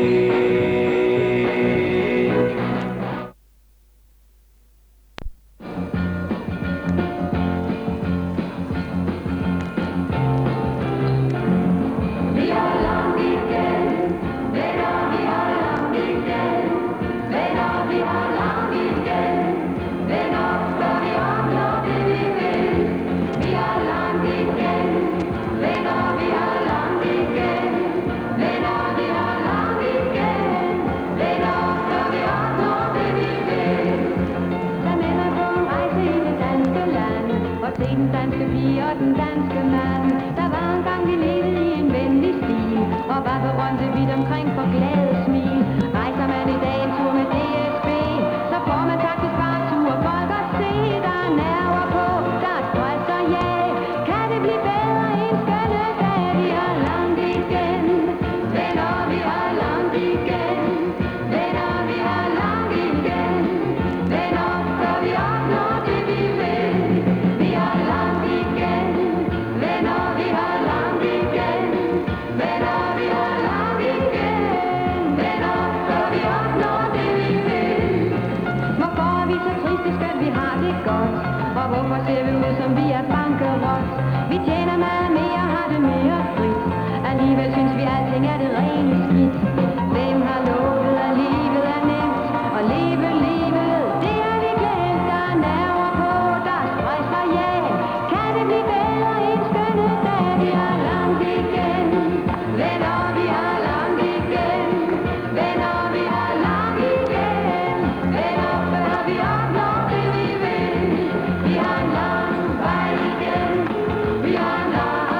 Vi har langt igen, venner, vi har langt igen. Venner, vi har langt igen. Venner, før vi opnår det vi vil. Vi har langt igen, venner, vi har langt igen. Venner, vi har langt igen. Venner, før vi opnår det vi vil. Tag med mig på en rejse i det danske land, og se den danske pige og den danske mand. Der var engang vi levede i en venlig stil, og var berømte vidt omkring for glade smil. Rejser man i dag en tur med DSB, så får man faktisk bare tur folk at se. Der er nerver på, der er stress og jag. Kan det blive bedre en skønne dag? Vi har langt igen, venner, vi har langt igen. Venner, vi har langt igen. Venner, før vi opnår det vi vil. Vi har langt igen, venner, vi har langt igen. Venner, vi har langt igen. Venner, før vi opnår det vi vil. Hvorfor er vi så triste, skønt vi har det godt? Og hvorfor ser vi ud, som vi er bankerot? Vi tjener meget mere, har det mere frit. Alligevel synes vi, alting er det rene skidt. Hvem har lovet, at livet er nemt? Og leve livet, det er vi glemt. Der er nerver på, der er stress og jag. Kan det blive bedre en skønne dag? Vi har langt igen, venner, vi har langt igen. Venner, vi har langt igen. Venner, før vi opnår det vi vil. Vi har en lang vej igen. Vi har en lang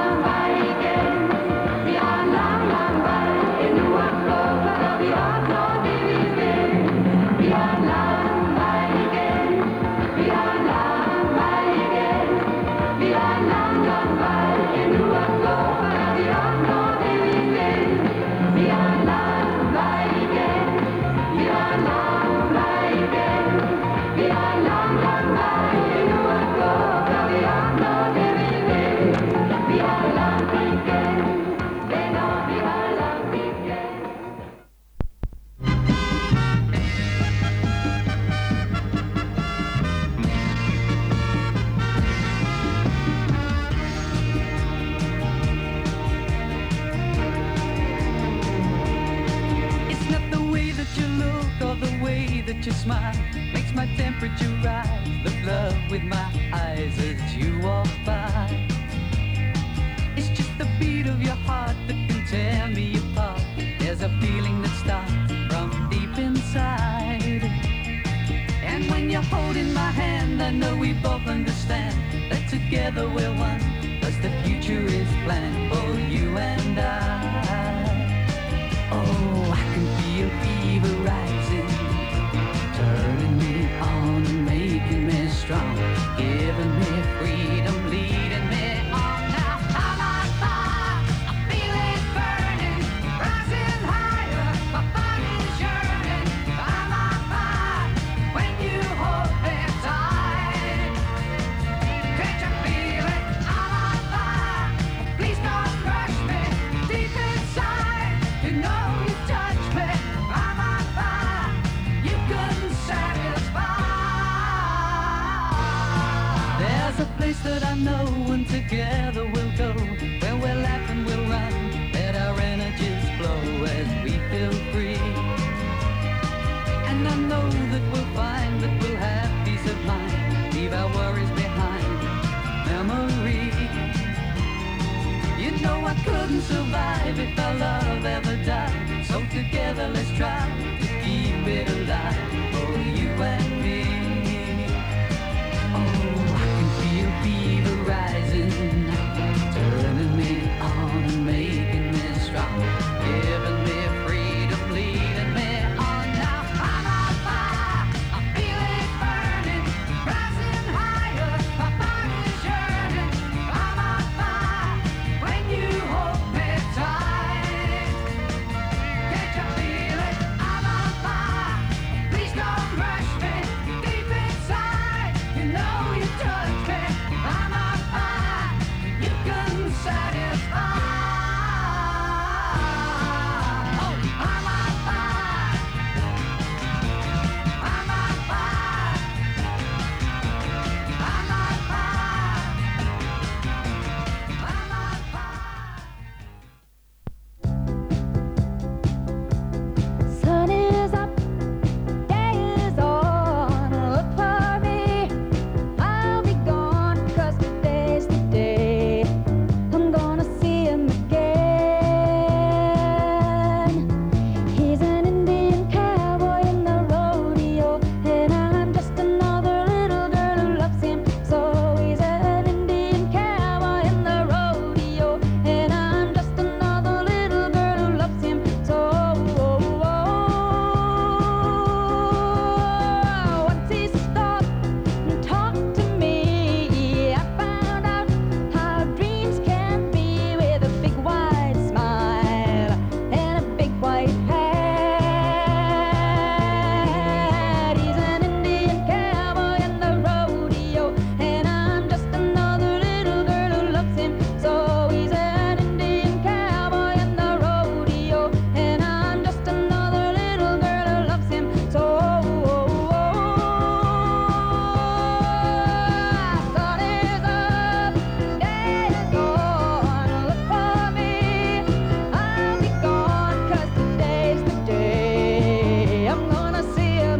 at your smile, makes my temperature rise. Look love with my eyes as you walk by. It's just the beat of your heart that can tear me apart. There's a feeling that starts from deep inside. And when you're holding my hand, I know we both understand that together we're one, 'cause the future is planned for you and I. Oh, I can feel fever rising, turning me on and making me strong, giving me freedom, leading me on. Now I'm on fire, I feel it burning, rising higher, my body's yearning. I'm on fire when you hold me tight. Can't you feel it? I'm on fire, please don't rush me. Deep inside, you know you touch me. I'm on fire, you couldn't satisfy. There's a place that I know, and together we'll go, where we'll laugh and we'll run, let our energies flow as we feel free. And I know that we'll find that we'll have peace of mind, leave our worries behind, memory. You know I couldn't survive if our love ever died, so together let's try to keep it alive for you and me. Oh, I can feel fever rising, turning me on and making me strong, giving me freedom, leading me on. Now I'm on fire, I feel it burning, rising higher, my body's yearning. I'm on fire when you hold me tight. Can't you feel it? I'm on fire, please don't rush me. Deep inside, you know you touch me. I'm on fire, you can satisfy. Oh, I'm on fire, I'm on fire, I'm on fire, I'm on fire. Sun is up, day is on. Look for me, I'll be gone, 'cause today's the day I'm gonna see him again. He's an Indian cowboy in the rodeo, and I'm just another little girl who loves him. So he's an Indian cowboy in the rodeo, and I'm just another little girl who loves him. So once he stopped and talked to me, I found out how dreams can be, with a big wide smile and a big white hat. He's an Indian cowboy in the rodeo, and I'm just another little girl who loves him. So he's an Indian cowboy in the rodeo, and I'm just another little girl who loves him. So sun is up, day is gone. Look for me, I'll be gone, 'cause today's the day I'm gonna see him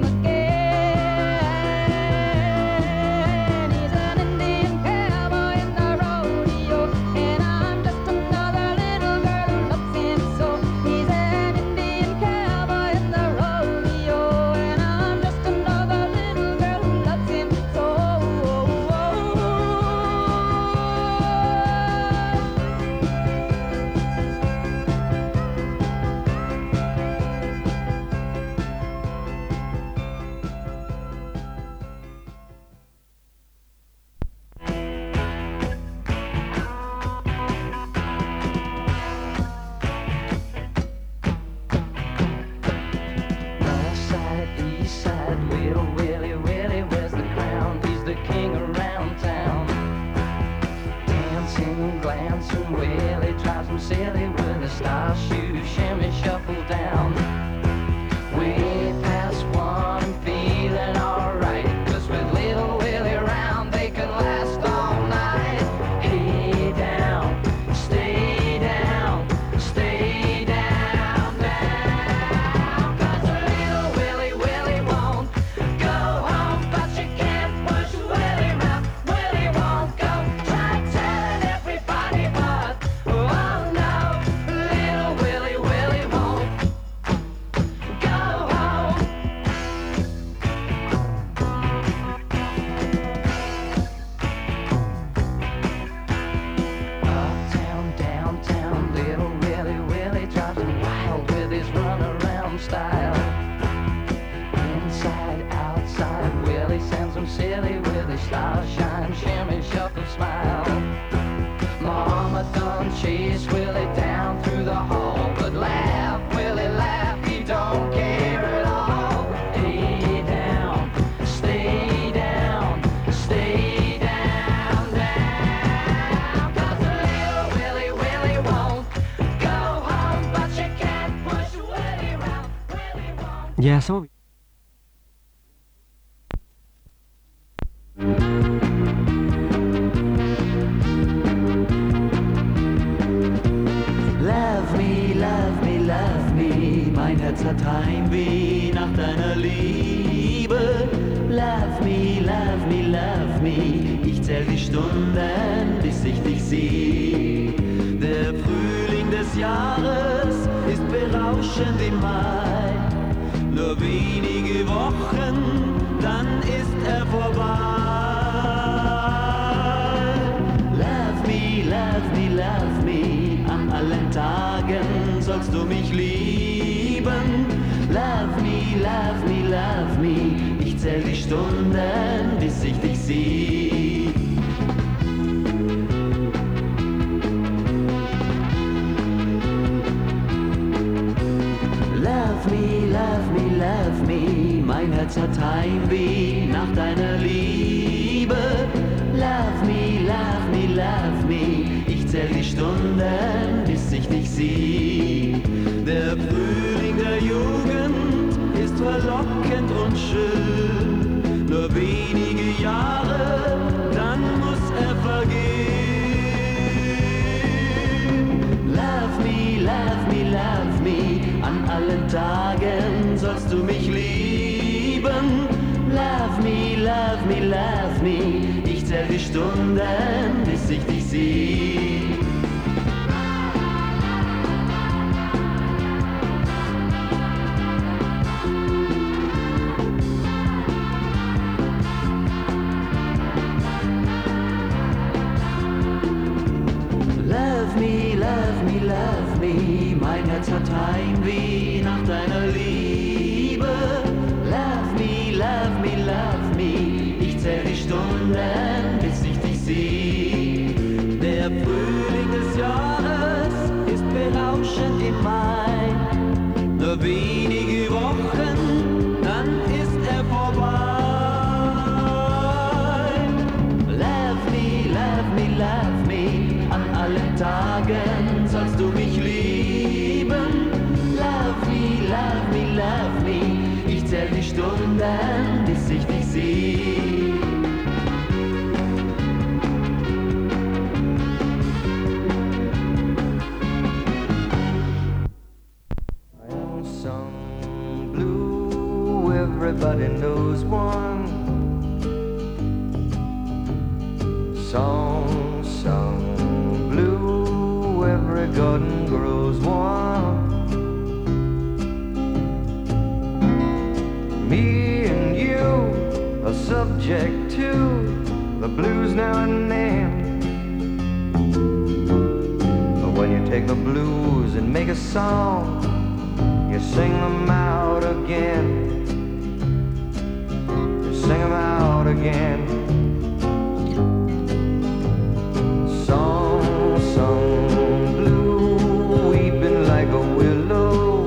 again. He's an Indian cowboy in the rodeo, and I'm just another little girl who loves him. So he's an Indian cowboy in the rodeo, and I'm just another little girl who loves him. So West side, east side, little Willie, Willie wears the crown. He's the king around town. Dancing, glancing, Willie drives him silly with a style shoe, shimmy, shuffle down. Way past one and feeling alright, 'cause with little Willie around, they can last all night. Hey down, stay down, stay down, down. 'Cause little Willie, Willie won't Stars shine, shimmy, shuffle, smile. Mama done chased Willie down through the hall, but laugh, Willie, laugh, he don't care at all. Hey down, stay down, stay down, down. 'Cause little Willie, Willie won't go home, but you can't push Willie round. Willie won't. Yeah, some of Love me, love me, love me, mein Herz hat Heimweh nach deiner Liebe. Love me, love me, love me, ich zähl die Stunden, bis ich dich seh. Der Frühling des Jahres ist berauschend im Mai. Nur wenige Wochen, dann ist er vorbei. Love me, love me, love me, an allen Tagen sollst du mich lieben. Love me, love me, love me, ich zähl die Stunden, bis ich dich seh. Love me, love me, love me, mein Herz hat Heimweh nach deiner Liebe. Love me, love me, love me, ich zähl die Stunden, bis ich dich seh. Der Frühling der Jugend ist verlockend und schön, nur wenige Jahre, dann muss er vergehen. Love me, love me, love me, an allen Tagen sollst du mich lieben. Love me, love me, love me, ich zähl die Stunden, bis ich dich seh. Love me, love me, love me, mein Herz hat Heimweh nach deiner Liebe. Love me, love me, love me, ich zähl die Stunden, bis ich dich seh. Der Frühling des Jahres ist berauschend im Mai. Nur wenige Wochen, dann ist er vorbei. Love me, love me, love me, an allen Tagen sollst du mich lieben. Love me, love me, love me, ich zähl die Stunden, bis ich dich seh. Song blue, everybody knows one. Song blue, every garden grows one. Me and you are subject to the blues now and then. But when you take the blues and make a song, you sing them out again. You sing them out again. Song blue, weeping like a willow.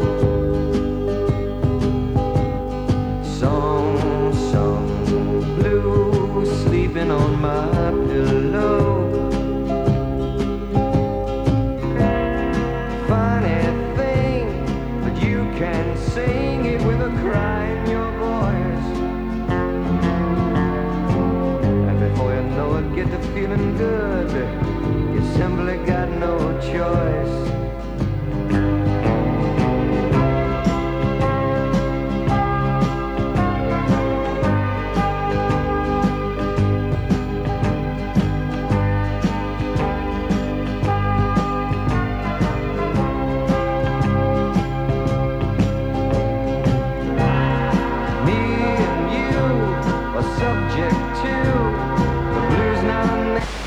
Song blue, sleeping on my pillow. Funny thing, but you can sing it with a cry in your voice. And before you know it, get to feeling good. You simply got no choice. Me and you are subject to the blues now and then.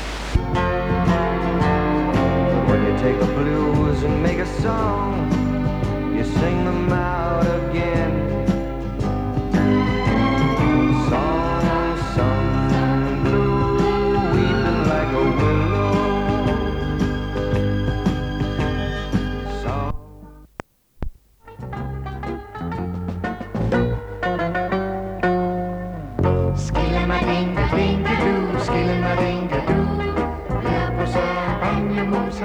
Take the blues and make a song, you sing them out again. Song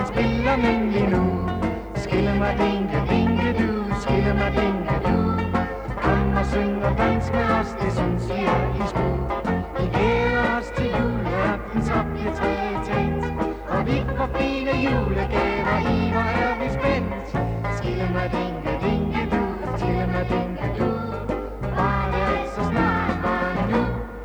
han spiller nemlig nu. Skillemadinke-dinke-du, skillemadinke-du. Kom og syng og dans med os, det synes vi er i sko. Vi glæder os til juleaften, så bliver træet tændt. Og vi får fine julegaver i, hvor er vi spændt. Skillemadinke-dinke-du, skillemadinke-du. Bare det altså snart var nu.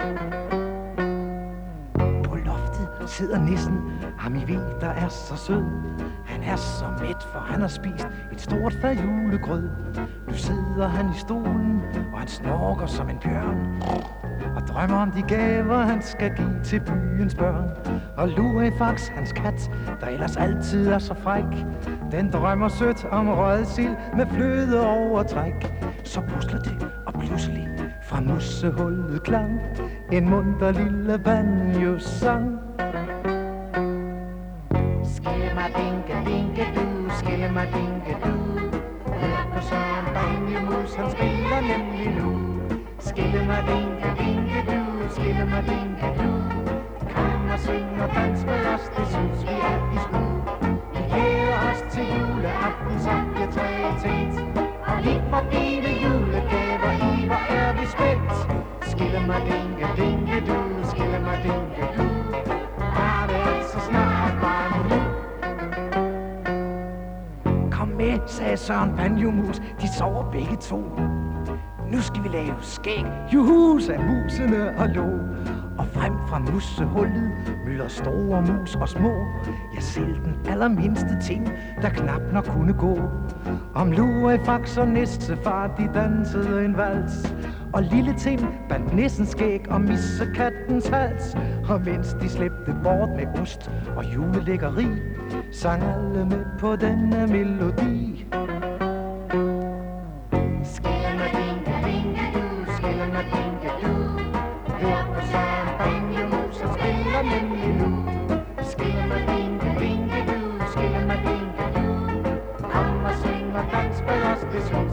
På loftet sidder nissen, ham I ved, der er så sød. Han er så mæt, for han har spist et stort fad julegrød. Nu sidder han i stolen, og han snorker som en bjørn. Og drømmer om de gaver, han skal give til byens børn. Og Lurifax, hans kat, der ellers altid er så fræk, den drømmer sødt om rødsild med flødeovertræk. Så pusler det, og pludselig fra musehullet klang en munter lille banjo-sang. Skillemadinke-dinke-du, skillemadinke-du. Hør på Søren Banjemus, han spiller nemlig nu. Skillemadinke-dinke-du, skillemadinke-du. Kom og syng og dans med os, det synes vi er i sko. Vi glæder os til juleaften, så bliver træet tændt. Og vi får fine julegaver i, hvor er vi spændt. Skillemadinke-dinke-du, skillemadinke-du. Bare det altså snart var nu. Kom med, sagde Søren Banjomus, de sover begge to. Nu skal vi lave skæg, juhu, sagde musene og lå. Og frem fra musehullet møder store mus og små. Ja, selv den allermindste ting, der knap nok kunne gå. Om Lurifax og nissefar, de dansede en vals. Og lille Tim bandt nissens skæg og missekattens hals. Og mens de slæbte bort med ost og julelækkeri, sang alle med på denne melodi. Skillemadinke-dinke-du, skillemadinke-du. Hør på Søren Banjemus, han spiller nemlig nu. Skillemadinke-dinke-du, skillemadinke-du. Kom og syng og dans med os, det synes